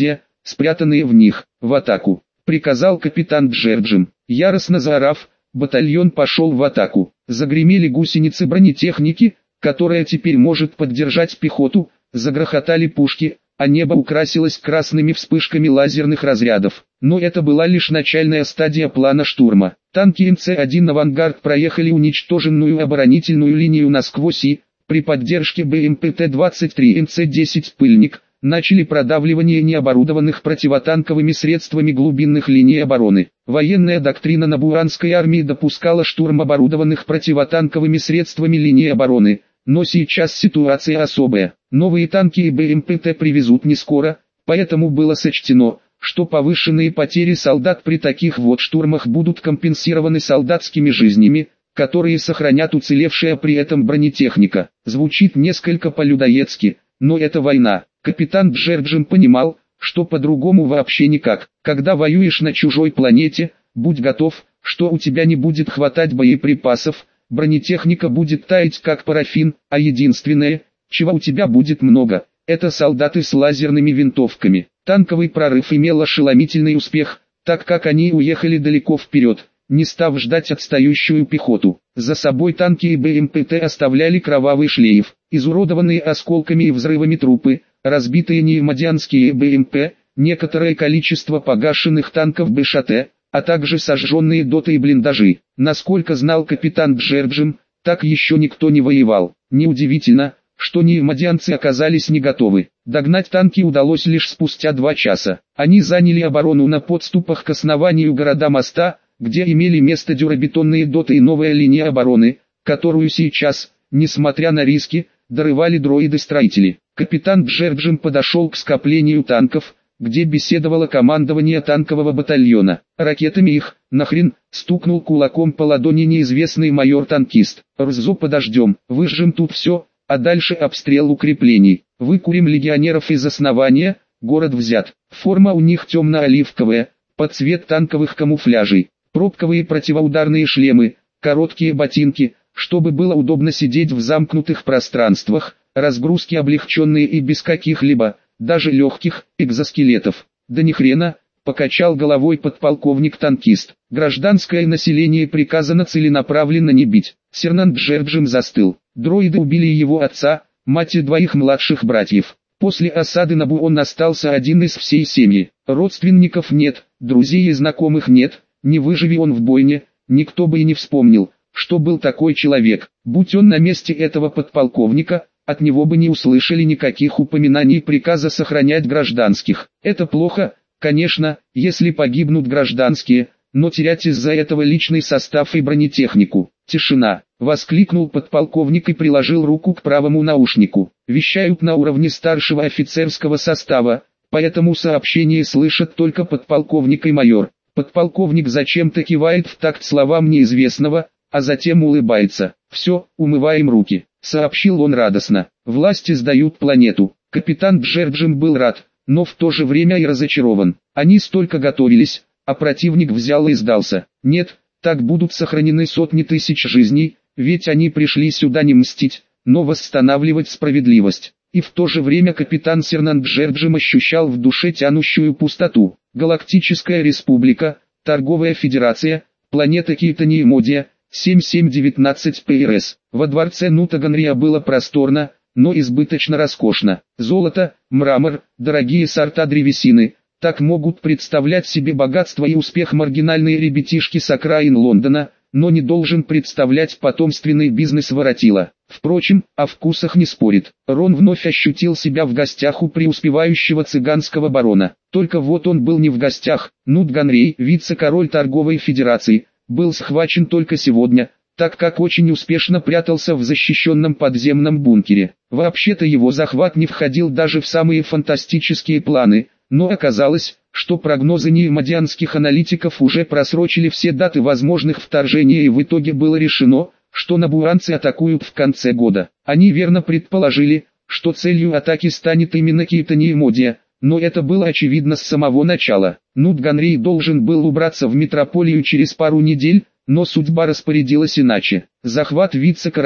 спрятанные в них. В атаку, приказал капитан Джерджим. Яростно заорав, батальон пошел в атаку. Загремели гусеницы бронетехники, которая теперь может поддержать пехоту, загрохотали пушки, а небо украсилось красными вспышками лазерных разрядов. Но это была лишь начальная стадия плана штурма. Танки эм цэ один «Авангард» проехали уничтоженную оборонительную линию насквозь и, при поддержке бэ эм пэ тэ двадцать три эм цэ десять «Пыльник», начали продавливание необорудованных противотанковыми средствами глубинных линий обороны. Военная доктрина Набуранской армии допускала штурм оборудованных противотанковыми средствами линии обороны, но сейчас ситуация особая. Новые танки и бэ эм пэ тэ привезут не скоро, поэтому было сочтено, что повышенные потери солдат при таких вот штурмах будут компенсированы солдатскими жизнями, которые сохранят уцелевшая при этом бронетехника. Звучит несколько по-людоедски, но это война. Капитан Джерджим понимал, что по-другому вообще никак. Когда воюешь на чужой планете, будь готов, что у тебя не будет хватать боеприпасов, бронетехника будет таять как парафин, а единственное, чего у тебя будет много, это солдаты с лазерными винтовками. Танковый прорыв имел ошеломительный успех, так как они уехали далеко вперед, не став ждать отстающую пехоту. За собой танки и бэ эм пэ тэ оставляли кровавый шлейф, изуродованные осколками и взрывами трупы, разбитые неймодианские бэ эм пэ, некоторое количество погашенных танков бэ ш тэ, а также сожженные доты и блиндажи. Насколько знал капитан Джерджим, так еще никто не воевал. Неудивительно, что неймодианцы оказались не готовы. Догнать танки удалось лишь спустя два часа. Они заняли оборону на подступах к основанию города-моста, где имели место дюрабетонные доты и новая линия обороны, которую сейчас, несмотря на риски, дорывали дроиды-строители. Капитан Джерджим подошел к скоплению танков, где беседовало командование танкового батальона. Ракетами их, нахрен, стукнул кулаком по ладони неизвестный майор-танкист. Рзо подождем, выжжем тут все, а дальше обстрел укреплений. Выкурим легионеров из основания, город взят. Форма у них темно-оливковая, под цвет танковых камуфляжей. Пробковые противоударные шлемы, короткие ботинки, чтобы было удобно сидеть в замкнутых пространствах, разгрузки облегченные и без каких-либо, даже легких, экзоскелетов. Да ни хрена, покачал головой подполковник-танкист. Гражданское население приказано целенаправленно не бить. Сержант Джерджим застыл. Дроиды убили его отца, мать и двоих младших братьев. После осады Набу он остался один из всей семьи. Родственников нет, друзей и знакомых нет, не выживи он в бойне, никто бы и не вспомнил, что был такой человек. Будь он на месте этого подполковника, от него бы не услышали никаких упоминаний приказа сохранять гражданских. Это плохо, конечно, если погибнут гражданские, но терять из-за этого личный состав и бронетехнику. Тишина. Воскликнул подполковник и приложил руку к правому наушнику. Вещают на уровне старшего офицерского состава, поэтому сообщение слышат только подполковник и майор. Подполковник зачем-то кивает в такт словам неизвестного, а затем улыбается. «Все, умываем руки», — сообщил он радостно. «Власти сдают планету». Капитан Джерджим был рад, но в то же время и разочарован. Они столько готовились, а противник взял и сдался. Нет, так будут сохранены сотни тысяч жизней, ведь они пришли сюда не мстить, но восстанавливать справедливость. И в то же время капитан Сержант Джерджим ощущал в душе тянущую пустоту. Галактическая республика, торговая федерация, планета Кейтаниемодия, семь семь девятнадцать пэ эр эс. Во дворце Нутаганрия было просторно, но избыточно роскошно. Золото, мрамор, дорогие сорта древесины, так могут представлять себе богатство и успех маргинальные ребятишки с окраин Лондона, но не должен представлять потомственный бизнес воротила. Впрочем, о вкусах не спорит. Рон вновь ощутил себя в гостях у преуспевающего цыганского барона. Только вот он был не в гостях. Нутганрей, вице-король торговой федерации, был схвачен только сегодня, так как очень успешно прятался в защищенном подземном бункере. Вообще-то его захват не входил даже в самые фантастические планы, но оказалось, что прогнозы неймодианских аналитиков уже просрочили все даты возможных вторжений, и в итоге было решено, что набуранцы атакуют в конце года. Они верно предположили, что целью атаки станет именно Кейтаниемодия, но это было очевидно с самого начала. Нутганрей должен был убраться в метрополию через пару недель, но судьба распорядилась иначе. Захват вице-короля,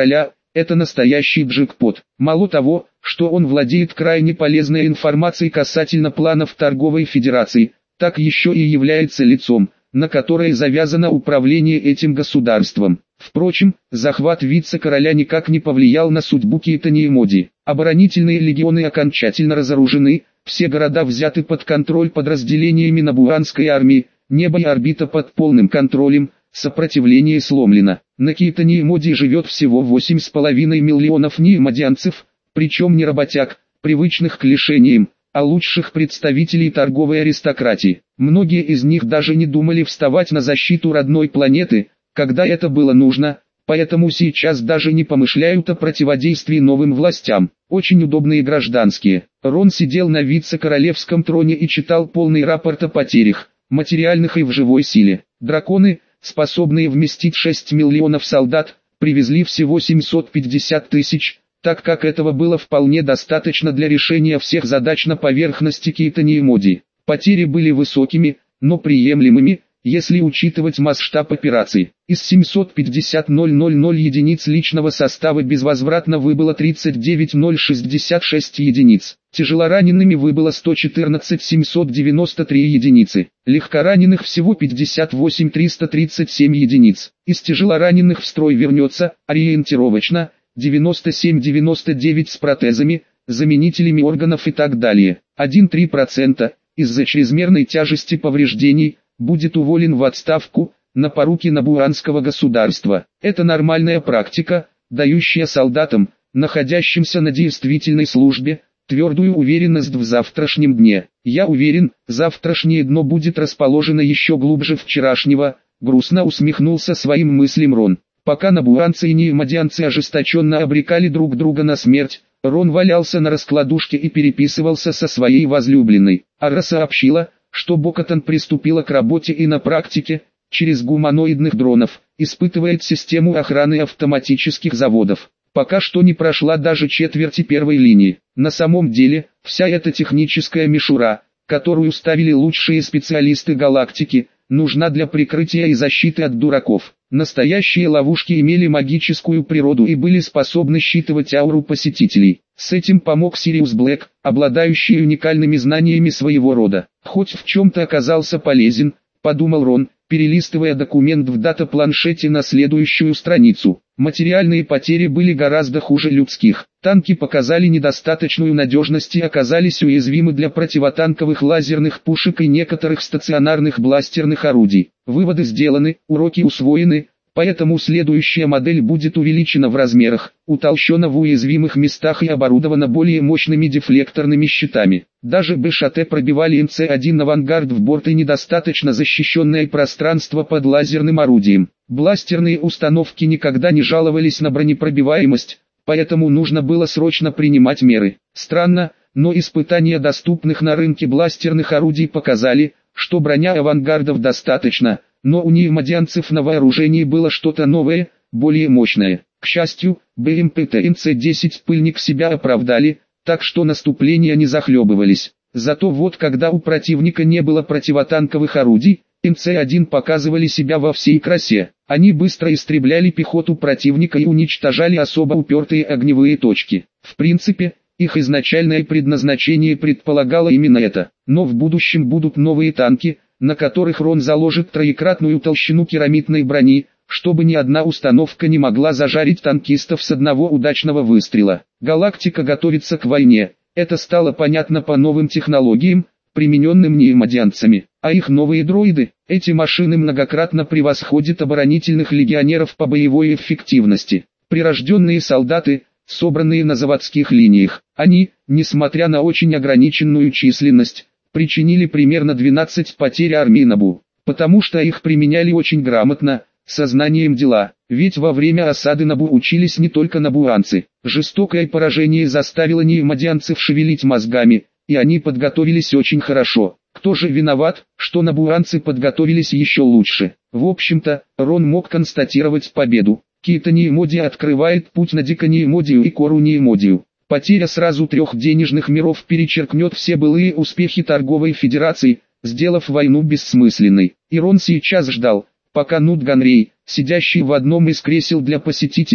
это настоящий джекпот. Мало того, что он владеет крайне полезной информацией касательно планов торговой федерации, так еще и является лицом, на которое завязано управление этим государством. Впрочем, захват вице-короля никак не повлиял на судьбу Кейтани-Эмоди. Оборонительные легионы окончательно разоружены, все города взяты под контроль подразделениями набуанской армии, небо и орбита под полным контролем, сопротивление сломлено. На Кейтани-Эмоди живет всего восемь с половиной миллионов неэмодианцев, причем не работяг, привычных к лишениям, а лучших представителей торговой аристократии. Многие из них даже не думали вставать на защиту родной планеты, когда это было нужно, поэтому сейчас даже не помышляют о противодействии новым властям. Очень удобные гражданские. Рон сидел на вице-королевском троне и читал полный рапорт о потерях, материальных и в живой силе. Драконы, способные вместить шесть миллионов солдат, привезли всего семьсот пятьдесят тысяч, так как этого было вполне достаточно для решения всех задач на поверхности Кейтани-Эмоди. Потери были высокими, но приемлемыми, если учитывать масштаб операции. Из семисот пятидесяти тысяч единиц личного состава безвозвратно выбыло тридцать девять тысяч шестьдесят шесть единиц. Тяжелоранеными выбыло сто четырнадцать тысяч семьсот девяносто три единицы. Легкораненых всего пятьдесят восемь тысяч триста тридцать семь единиц. Из тяжелораненых в строй вернется, ориентировочно, девяносто семь девяносто девять с протезами, заменителями органов и так далее. один целых три десятых процента из-за чрезмерной тяжести повреждений будет уволен в отставку, на поруки набуанского государства. Это нормальная практика, дающая солдатам, находящимся на действительной службе, твердую уверенность в завтрашнем дне. Я уверен, завтрашнее дно будет расположено еще глубже вчерашнего, грустно усмехнулся своим мыслям Рон. Пока набуанцы и неэмодианцы ожесточенно обрекали друг друга на смерть, Рон валялся на раскладушке и переписывался со своей возлюбленной. Ара сообщила, что Бокатан приступила к работе и на практике, через гуманоидных дронов, испытывает систему охраны автоматических заводов. Пока что не прошла даже четверти первой линии. На самом деле, вся эта техническая мишура, которую ставили лучшие специалисты галактики, нужна для прикрытия и защиты от дураков. Настоящие ловушки имели магическую природу и были способны считывать ауру посетителей. С этим помог Сириус Блэк, обладающий уникальными знаниями своего рода. Хоть в чем-то оказался полезен, подумал Рон, перелистывая документ в дата-планшете на следующую страницу. Материальные потери были гораздо хуже людских. Танки показали недостаточную надежность и оказались уязвимы для противотанковых лазерных пушек и некоторых стационарных бластерных орудий. Выводы сделаны, уроки усвоены, поэтому следующая модель будет увеличена в размерах, утолщена в уязвимых местах и оборудована более мощными дефлекторными щитами. Даже БШТ пробивали эм цэ один авангард в борт и недостаточно защищенное пространство под лазерным орудием. Бластерные установки никогда не жаловались на бронепробиваемость, поэтому нужно было срочно принимать меры. Странно, но испытания доступных на рынке бластерных орудий показали, что броня авангардов достаточно, но у неэмодианцев на вооружении было что-то новое, более мощное. К счастью, бэ эм пэ тэ эм цэ десять «Пыльник» себя оправдали, так что наступления не захлебывались. Зато вот когда у противника не было противотанковых орудий, эм цэ один показывали себя во всей красе. Они быстро истребляли пехоту противника и уничтожали особо упертые огневые точки. В принципе, их изначальное предназначение предполагало именно это. Но в будущем будут новые танки, на которых Рон заложит троекратную толщину керамитной брони, чтобы ни одна установка не могла зажарить танкистов с одного удачного выстрела. Галактика готовится к войне. Это стало понятно по новым технологиям, примененным неэмодианцами. А их новые дроиды, эти машины многократно превосходят оборонительных легионеров по боевой эффективности. Прирожденные солдаты, собранные на заводских линиях, они, несмотря на очень ограниченную численность, причинили примерно двенадцать потерь армии Набу, потому что их применяли очень грамотно, сознанием дела, ведь во время осады Набу учились не только набуанцы. Жестокое поражение заставило неэмодианцев шевелить мозгами, и они подготовились очень хорошо. Кто же виноват, что набуанцы подготовились еще лучше? В общем-то, Рон мог констатировать победу. Кейтани-Эмоди открывает путь на Дикани-Эмодию и Кору-Неэмодию. Потеря сразу трех денежных миров перечеркнет все былые успехи торговой федерации, сделав войну бессмысленной. И Рон сейчас ждал, пока Нут Ганрей, сидящий в одном из кресел для посетителей,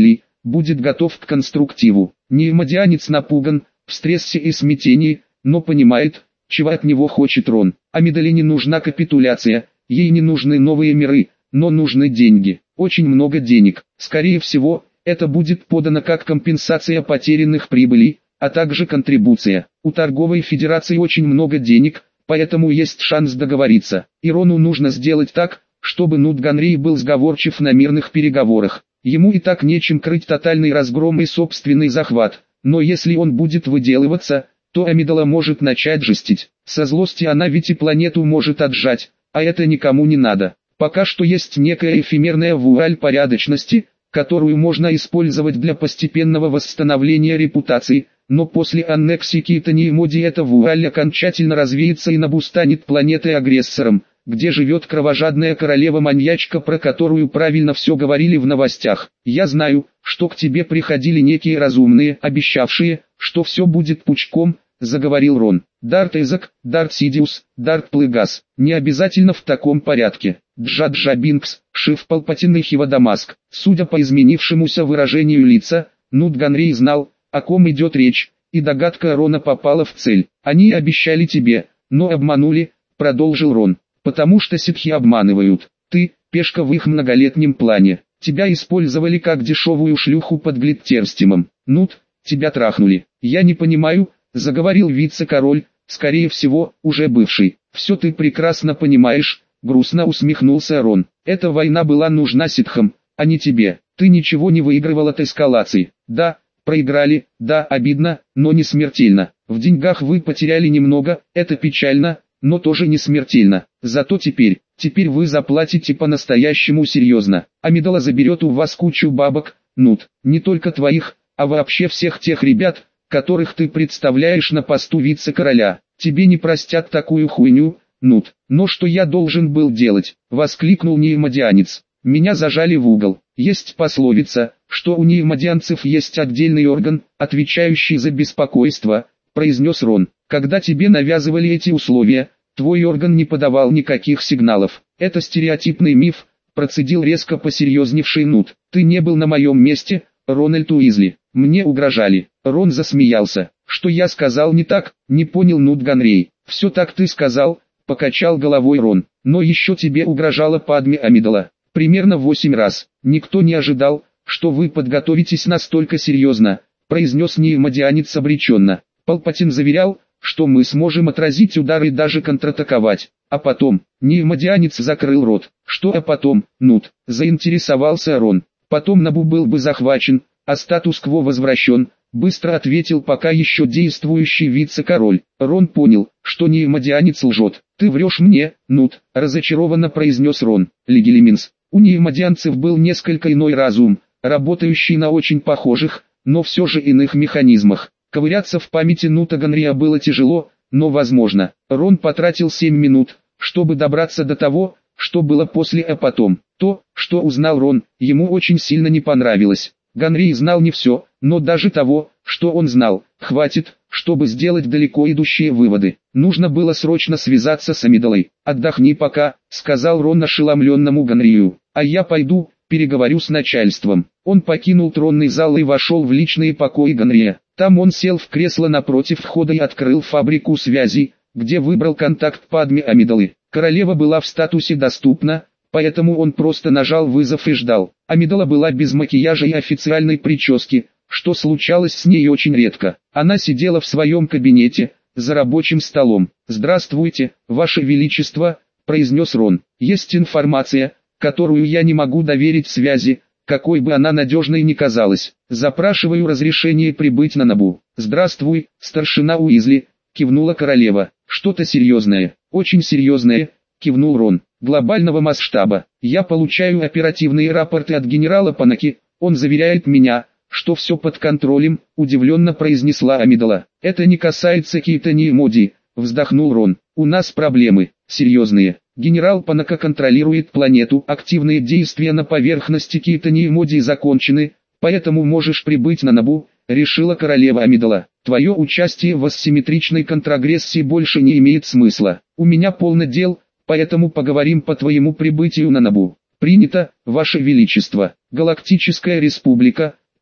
будет готов к конструктиву. Неймодианец напуган, в стрессе и смятении, но понимает, чего от него хочет Рон. Амидале не нужна капитуляция, ей не нужны новые миры, но нужны деньги. Очень много денег. Скорее всего, это будет подано как компенсация потерянных прибылей, а также контрибуция. У торговой федерации очень много денег, поэтому есть шанс договориться. И Рону нужно сделать так, чтобы Нут Ганрей был сговорчив на мирных переговорах. Ему и так нечем крыть тотальный разгром и собственный захват, но если он будет выделываться, то Амидала может начать жестить. Со злости она ведь и планету может отжать, а это никому не надо. Пока что есть некая эфемерная вуаль порядочности, которую можно использовать для постепенного восстановления репутации, но после аннексии Китани и Моди эта вуаль окончательно развеется и Набу станет планетой-агрессором, где живет кровожадная королева-маньячка, про которую правильно все говорили в новостях. Я знаю, что к тебе приходили некие разумные, обещавшие, что все будет пучком, заговорил Рон. Дарт Эзак, Дарт Сидиус, Дарт Плегас. Не обязательно в таком порядке. Джа-Джа Бинкс, Шиф Палпатин и Хивадамаск. Судя по изменившемуся выражению лица, Нут Ганрей знал, о ком идет речь, и догадка Рона попала в цель. Они обещали тебе, но обманули, продолжил Рон. Потому что ситхи обманывают. Ты – пешка в их многолетнем плане. Тебя использовали как дешевую шлюху под глиттерстимом. Нут, тебя трахнули. Я не понимаю, заговорил вице-король, скорее всего, уже бывший. Все ты прекрасно понимаешь, грустно усмехнулся Рон. Эта война была нужна ситхам, а не тебе. Ты ничего не выигрывал от эскалации. Да, проиграли, да, обидно, но не смертельно. В деньгах вы потеряли немного, это печально, но тоже не смертельно. Зато теперь, теперь вы заплатите по-настоящему серьезно. Амидала заберет у вас кучу бабок, Нут, не только твоих, а вообще всех тех ребят, которых ты представляешь на посту вице-короля. Тебе не простят такую хуйню, Нут. Но что я должен был делать? Воскликнул неймодианец. Меня зажали в угол. Есть пословица, что у неймодианцев есть отдельный орган, отвечающий за беспокойство, произнес Рон. Когда тебе навязывали эти условия, твой орган не подавал никаких сигналов. Это стереотипный миф, процедил резко посерьезневший Нут. Ты не был на моем месте, Рональд Уизли. Мне угрожали. Рон засмеялся. Что я сказал не так, не понял Нут Ганрей. Все так ты сказал, покачал головой Рон. Но еще тебе угрожала Падме Амидала. Примерно восемь раз. Никто не ожидал, что вы подготовитесь настолько серьезно, произнес неймодианец обреченно. Палпатин заверял, что мы сможем отразить удары и даже контратаковать. А потом, неймодианец закрыл рот. Что а потом, Нут, заинтересовался Рон. Потом Набу был бы захвачен, а статус-кво возвращен, быстро ответил пока еще действующий вице-король. Рон понял, что неймодианец лжет. Ты врешь мне, Нут, разочарованно произнес Рон. Лигелиминс. У неймодианцев был несколько иной разум, работающий на очень похожих, но все же иных механизмах. Ковыряться в памяти Нута Ганрия было тяжело, но возможно. Рон потратил семь минут, чтобы добраться до того, что было после, а потом. То, что узнал Рон, ему очень сильно не понравилось. Ганрий знал не все, но даже того, что он знал, хватит, чтобы сделать далеко идущие выводы. Нужно было срочно связаться с Амидалой. «Отдохни пока», — сказал Рон ошеломленному Ганрию. «А я пойду, переговорю с начальством». Он покинул тронный зал и вошел в личные покои Ганрия. Там он сел в кресло напротив входа и открыл фабрику связей, где выбрал контакт Падме Амидалы. Королева была в статусе «доступна», поэтому он просто нажал вызов и ждал. Амидала была без макияжа и официальной прически, что случалось с ней очень редко. Она сидела в своем кабинете, за рабочим столом. «Здравствуйте, Ваше Величество», — произнес Рон. «Есть информация, которую я не могу доверить связи, какой бы она надежной ни казалась. Запрашиваю разрешение прибыть на Набу». «Здравствуй, старшина Уизли», — кивнула королева. «Что-то серьезное, очень серьезное», — кивнул Рон. «Глобального масштаба. Я получаю оперативные рапорты от генерала Панаки, он заверяет меня, что все под контролем», — удивленно произнесла Амидала. «Это не касается Китани и Моди», — вздохнул Рон. «У нас проблемы, серьезные. Генерал Панака контролирует планету, активные действия на поверхности Китани и Моди закончены, поэтому можешь прибыть на Набу», — решила королева Амидала. «Твое участие в асимметричной контрагрессии больше не имеет смысла. У меня полно дел, поэтому поговорим по твоему прибытию на Набу». «Принято, Ваше Величество. Галактическая Республика»,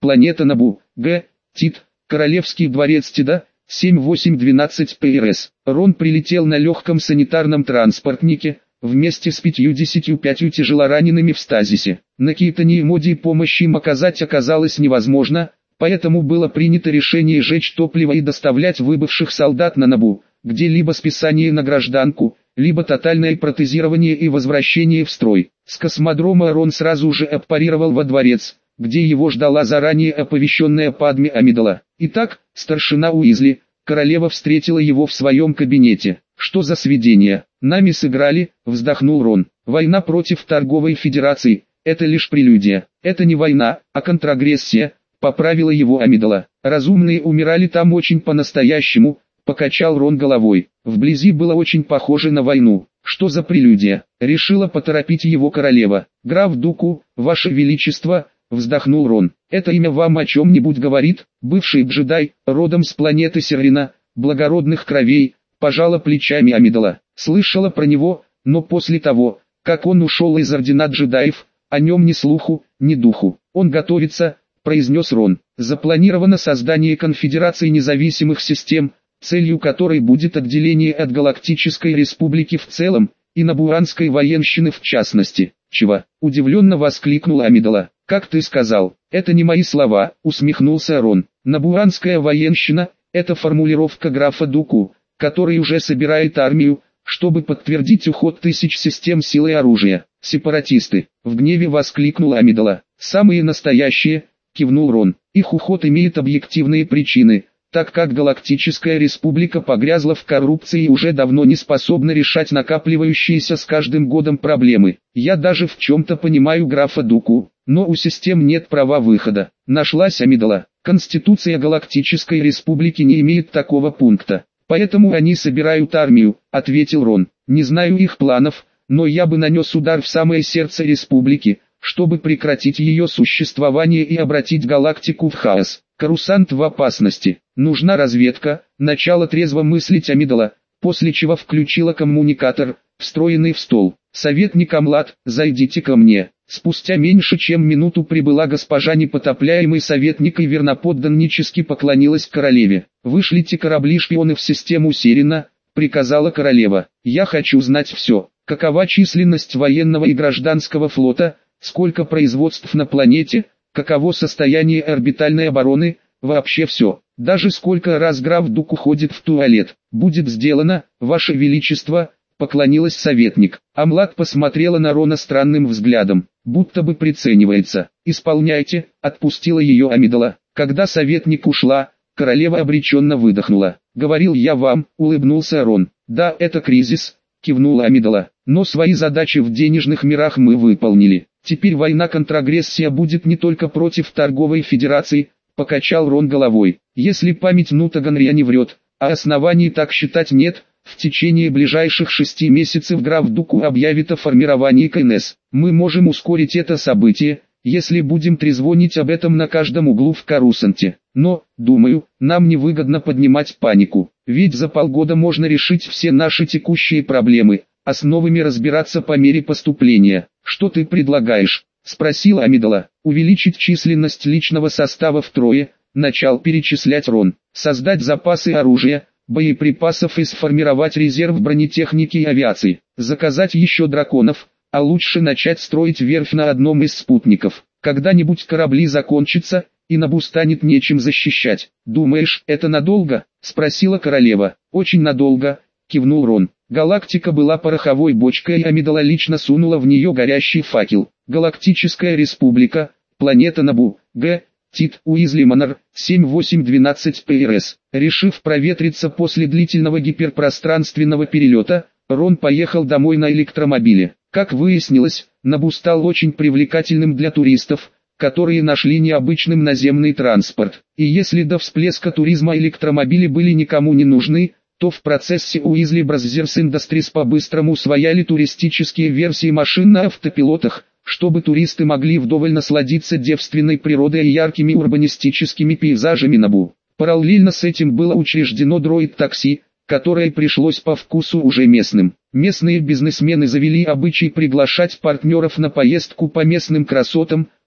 планета Набу, Г. Тит, Королевский дворец Тида, семь восемь двенадцать пэ эр эс. Рон прилетел на легком санитарном транспортнике, вместе с пятьюдесятью пятью тяжелоранеными в стазисе. На Кейтоне-Моде помощи им оказать оказалось невозможно, поэтому было принято решение сжечь топливо и доставлять выбывших солдат на Набу, где либо списание на гражданку, либо тотальное протезирование и возвращение в строй. С космодрома Рон сразу же аппарировал во дворец, где его ждала заранее оповещенная Падме Амидала. Итак, старшина Уизли, королева встретила его в своем кабинете. «Что за сведения? Нами сыграли», — вздохнул Рон. «Война против торговой федерации — это лишь прелюдия. Это не война, а контрагрессия», — поправила его Амидала. «Разумные умирали там очень по-настоящему», — покачал Рон головой. «Вблизи было очень похоже на войну». «Что за прелюдия?» — решила поторопить его королева. «Граф Дуку, ваше величество», — вздохнул Рон. «Это имя вам о чем-нибудь говорит?» Бывший джедай, родом с планеты Серрина, благородных кровей, пожала плечами Амидала. «Слышала про него, но после того, как он ушел из ордена джедаев, о нем ни слуху, ни духу. Он готовится», — произнес Рон. «Запланировано создание конфедерации независимых систем, целью которой будет отделение от Галактической Республики в целом, и набуранской военщины в частности». «Чего?» — удивленно воскликнула Амидала. «Как ты сказал, это не мои слова», — усмехнулся Рон. «Набуранская военщина — это формулировка графа Дуку, который уже собирает армию, чтобы подтвердить уход тысяч систем силы и оружия. Сепаратисты», — в гневе воскликнула Амидала. «Самые настоящие», — кивнул Рон. «Их уход имеет объективные причины, так как Галактическая Республика погрязла в коррупции и уже давно не способна решать накапливающиеся с каждым годом проблемы. Я даже в чем-то понимаю графа Дуку, но у систем нет права выхода». Нашлась Амидала. «Конституция Галактической Республики не имеет такого пункта. Поэтому они собирают армию», — ответил Рон. «Не знаю их планов, но я бы нанес удар в самое сердце республики, чтобы прекратить ее существование и обратить галактику в хаос. Корусант в опасности. Нужна разведка», — начала трезво мыслить Амидала, после чего включила коммуникатор, встроенный в стол. «Советник Амлат, зайдите ко мне». Спустя меньше чем минуту прибыла госпожа непотопляемый советник и верноподданнически поклонилась королеве. «Вышлите корабли-шпионы в систему Серрина», — приказала королева. «Я хочу знать все. Какова численность военного и гражданского флота, сколько производств на планете, каково состояние орбитальной обороны, вообще все. Даже сколько раз граф Дук уходит в туалет. Будет сделано, ваше величество», — поклонилась советник. Амлат посмотрела на Рона странным взглядом, будто бы приценивается. «Исполняйте», — отпустила ее Амидала. Когда советник ушла, королева обреченно выдохнула. «Говорил я вам», — улыбнулся Рон. «Да, это кризис», — кивнула Амидала. «Но свои задачи в денежных мирах мы выполнили. Теперь война-контрагрессия будет не только против торговой федерации», — покачал Рон головой. «Если память Нутаганрия не врет, а оснований так считать нет, в течение ближайших шести месяцев граф Дуку объявит о формировании КНС. Мы можем ускорить это событие, если будем трезвонить об этом на каждом углу в Корусанте. Но, думаю, нам невыгодно поднимать панику, ведь за полгода можно решить все наши текущие проблемы, а с новыми разбираться по мере поступления. Что ты предлагаешь?» — спросила Амидала. «Увеличить численность личного состава втрое», — начал перечислять Рон. «Создать запасы оружия, боеприпасов и сформировать резерв бронетехники и авиации. Заказать еще драконов, а лучше начать строить верфь на одном из спутников. Когда-нибудь корабли закончатся, и Набу станет нечем защищать». «Думаешь, это надолго?» — спросила королева. «Очень надолго», — кивнул Рон. Галактика была пороховой бочкой, и Амидала лично сунула в нее горящий факел. Галактическая Республика, планета Набу, Г. Тит, Уизли Манор, семь восемь двенадцать пэ эр эс. Решив проветриться после длительного гиперпространственного перелета, Рон поехал домой на электромобиле. Как выяснилось, Набу стал очень привлекательным для туристов, которые нашли необычным наземный транспорт. И если до всплеска туризма электромобили были никому не нужны, то в процессе Уизли Бразерс Industries по-быстрому усвояли туристические версии машин на автопилотах, чтобы туристы могли вдоволь насладиться девственной природой и яркими урбанистическими пейзажами Набу. Параллельно с этим было учреждено дроид-такси, которое пришлось по вкусу уже местным. Местные бизнесмены завели обычай приглашать партнеров на поездку по местным красотам,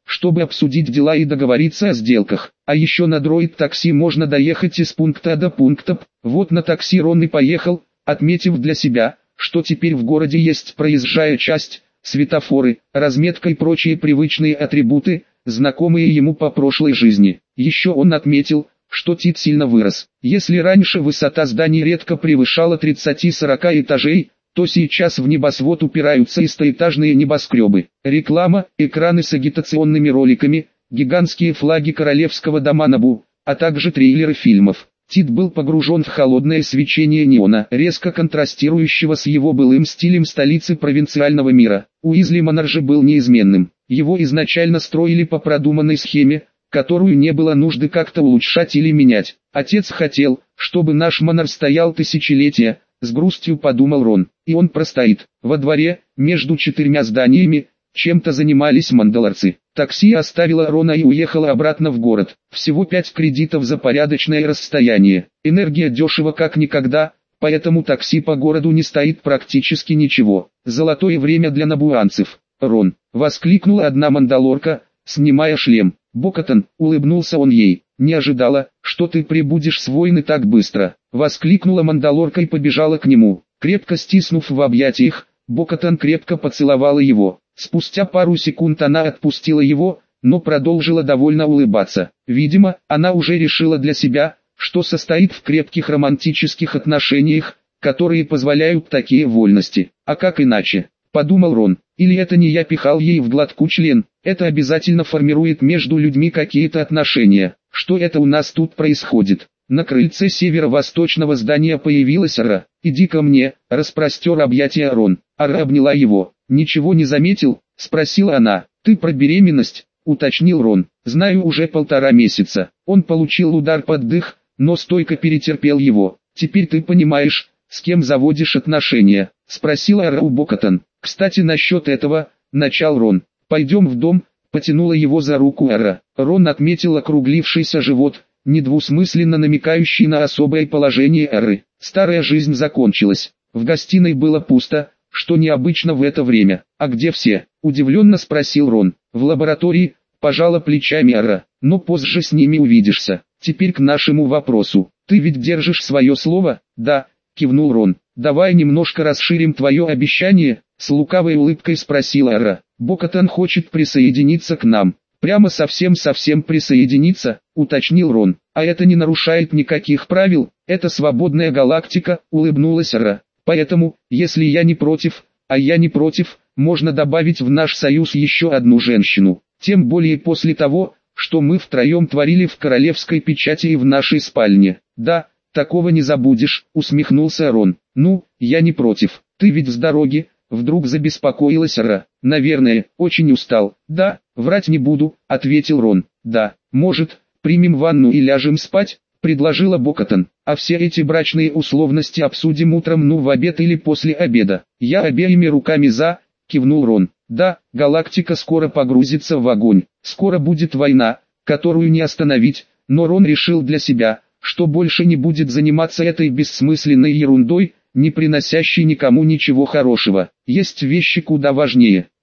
чтобы обсудить дела и договориться о сделках. А еще на дроид-такси можно доехать из пункта А до пункта П. Вот на такси Рон и поехал, отметив для себя, что теперь в городе есть проезжая часть, светофоры, разметка и прочие привычные атрибуты, знакомые ему по прошлой жизни. Еще он отметил, что Тит сильно вырос. Если раньше высота зданий редко превышала тридцать-сорок этажей, то сейчас в небосвод упираются и стоэтажные небоскребы. Реклама, экраны с агитационными роликами, гигантские флаги королевского дома Набу, а также трейлеры фильмов. Тит был погружен в холодное свечение неона, резко контрастирующего с его былым стилем столицы провинциального мира. Уизли Манор же был неизменным. Его изначально строили по продуманной схеме, которую не было нужды как-то улучшать или менять. Отец хотел, чтобы наш Манор стоял тысячелетия, с грустью подумал Рон, и он простоит. Во дворе, между четырьмя зданиями, чем-то занимались мандалорцы. Такси оставило Рона и уехало обратно в город. Всего пять кредитов за порядочное расстояние. Энергия дешева как никогда, поэтому такси по городу не стоит практически ничего. Золотое время для набуанцев. Рон, воскликнула одна мандалорка, снимая шлем. Бокатон, улыбнулся он ей. Не ожидала, что ты прибудешь с войны так быстро. Воскликнула мандалорка и побежала к нему. Крепко стиснув в объятиях, Бокатон крепко поцеловала его. Спустя пару секунд она отпустила его, но продолжила довольно улыбаться. Видимо, она уже решила для себя, что состоит в крепких романтических отношениях, которые позволяют такие вольности. А как иначе? Подумал Рон. Или это не я пихал ей в глотку член, это обязательно формирует между людьми какие-то отношения. Что это у нас тут происходит? На крыльце северо-восточного здания появилась Ара. «Иди ко мне», — распростер объятия Рон. Ара обняла его. «Ничего не заметил?» — спросила она. «Ты про беременность?» — уточнил Рон. «Знаю уже полтора месяца». Он получил удар под дых, но стойко перетерпел его. «Теперь ты понимаешь, с кем заводишь отношения?» — спросила Ара у Бокатон. «Кстати, насчет этого», — начал Рон. «Пойдем в дом», — потянула его за руку Ара. Рон отметил округлившийся живот, недвусмысленно намекающий на особое положение Ары. Старая жизнь закончилась. В гостиной было пусто, что необычно в это время. «А где все?» — удивленно спросил Рон. «В лаборатории», — пожала плечами Ара. «Но позже с ними увидишься. Теперь к нашему вопросу. Ты ведь держишь свое слово?» «Да», — кивнул Рон. «Давай немножко расширим твое обещание», — с лукавой улыбкой спросила Ара. «Бокатон хочет присоединиться к нам». «Прямо совсем-совсем присоединиться», — уточнил Рон. «А это не нарушает никаких правил, это свободная галактика», — улыбнулась Ара. «Поэтому, если я не против, а я не против, можно добавить в наш союз еще одну женщину. Тем более после того, что мы втроем творили в королевской печати и в нашей спальне». «Да, такого не забудешь», — усмехнулся Рон. «Ну, я не против. Ты ведь с дороги», — вдруг забеспокоилась Ара. «Наверное, очень устал». «Да, врать не буду», — ответил Рон. «Да, может, примем ванну и ляжем спать?» — предложила Бокатон. «А все эти брачные условности обсудим утром, ну в обед или после обеда». «Я обеими руками за», — кивнул Рон. «Да, галактика скоро погрузится в огонь. Скоро будет война, которую не остановить», но Рон решил для себя, что больше не будет заниматься этой бессмысленной ерундой, не приносящей никому ничего хорошего. Есть вещи куда важнее.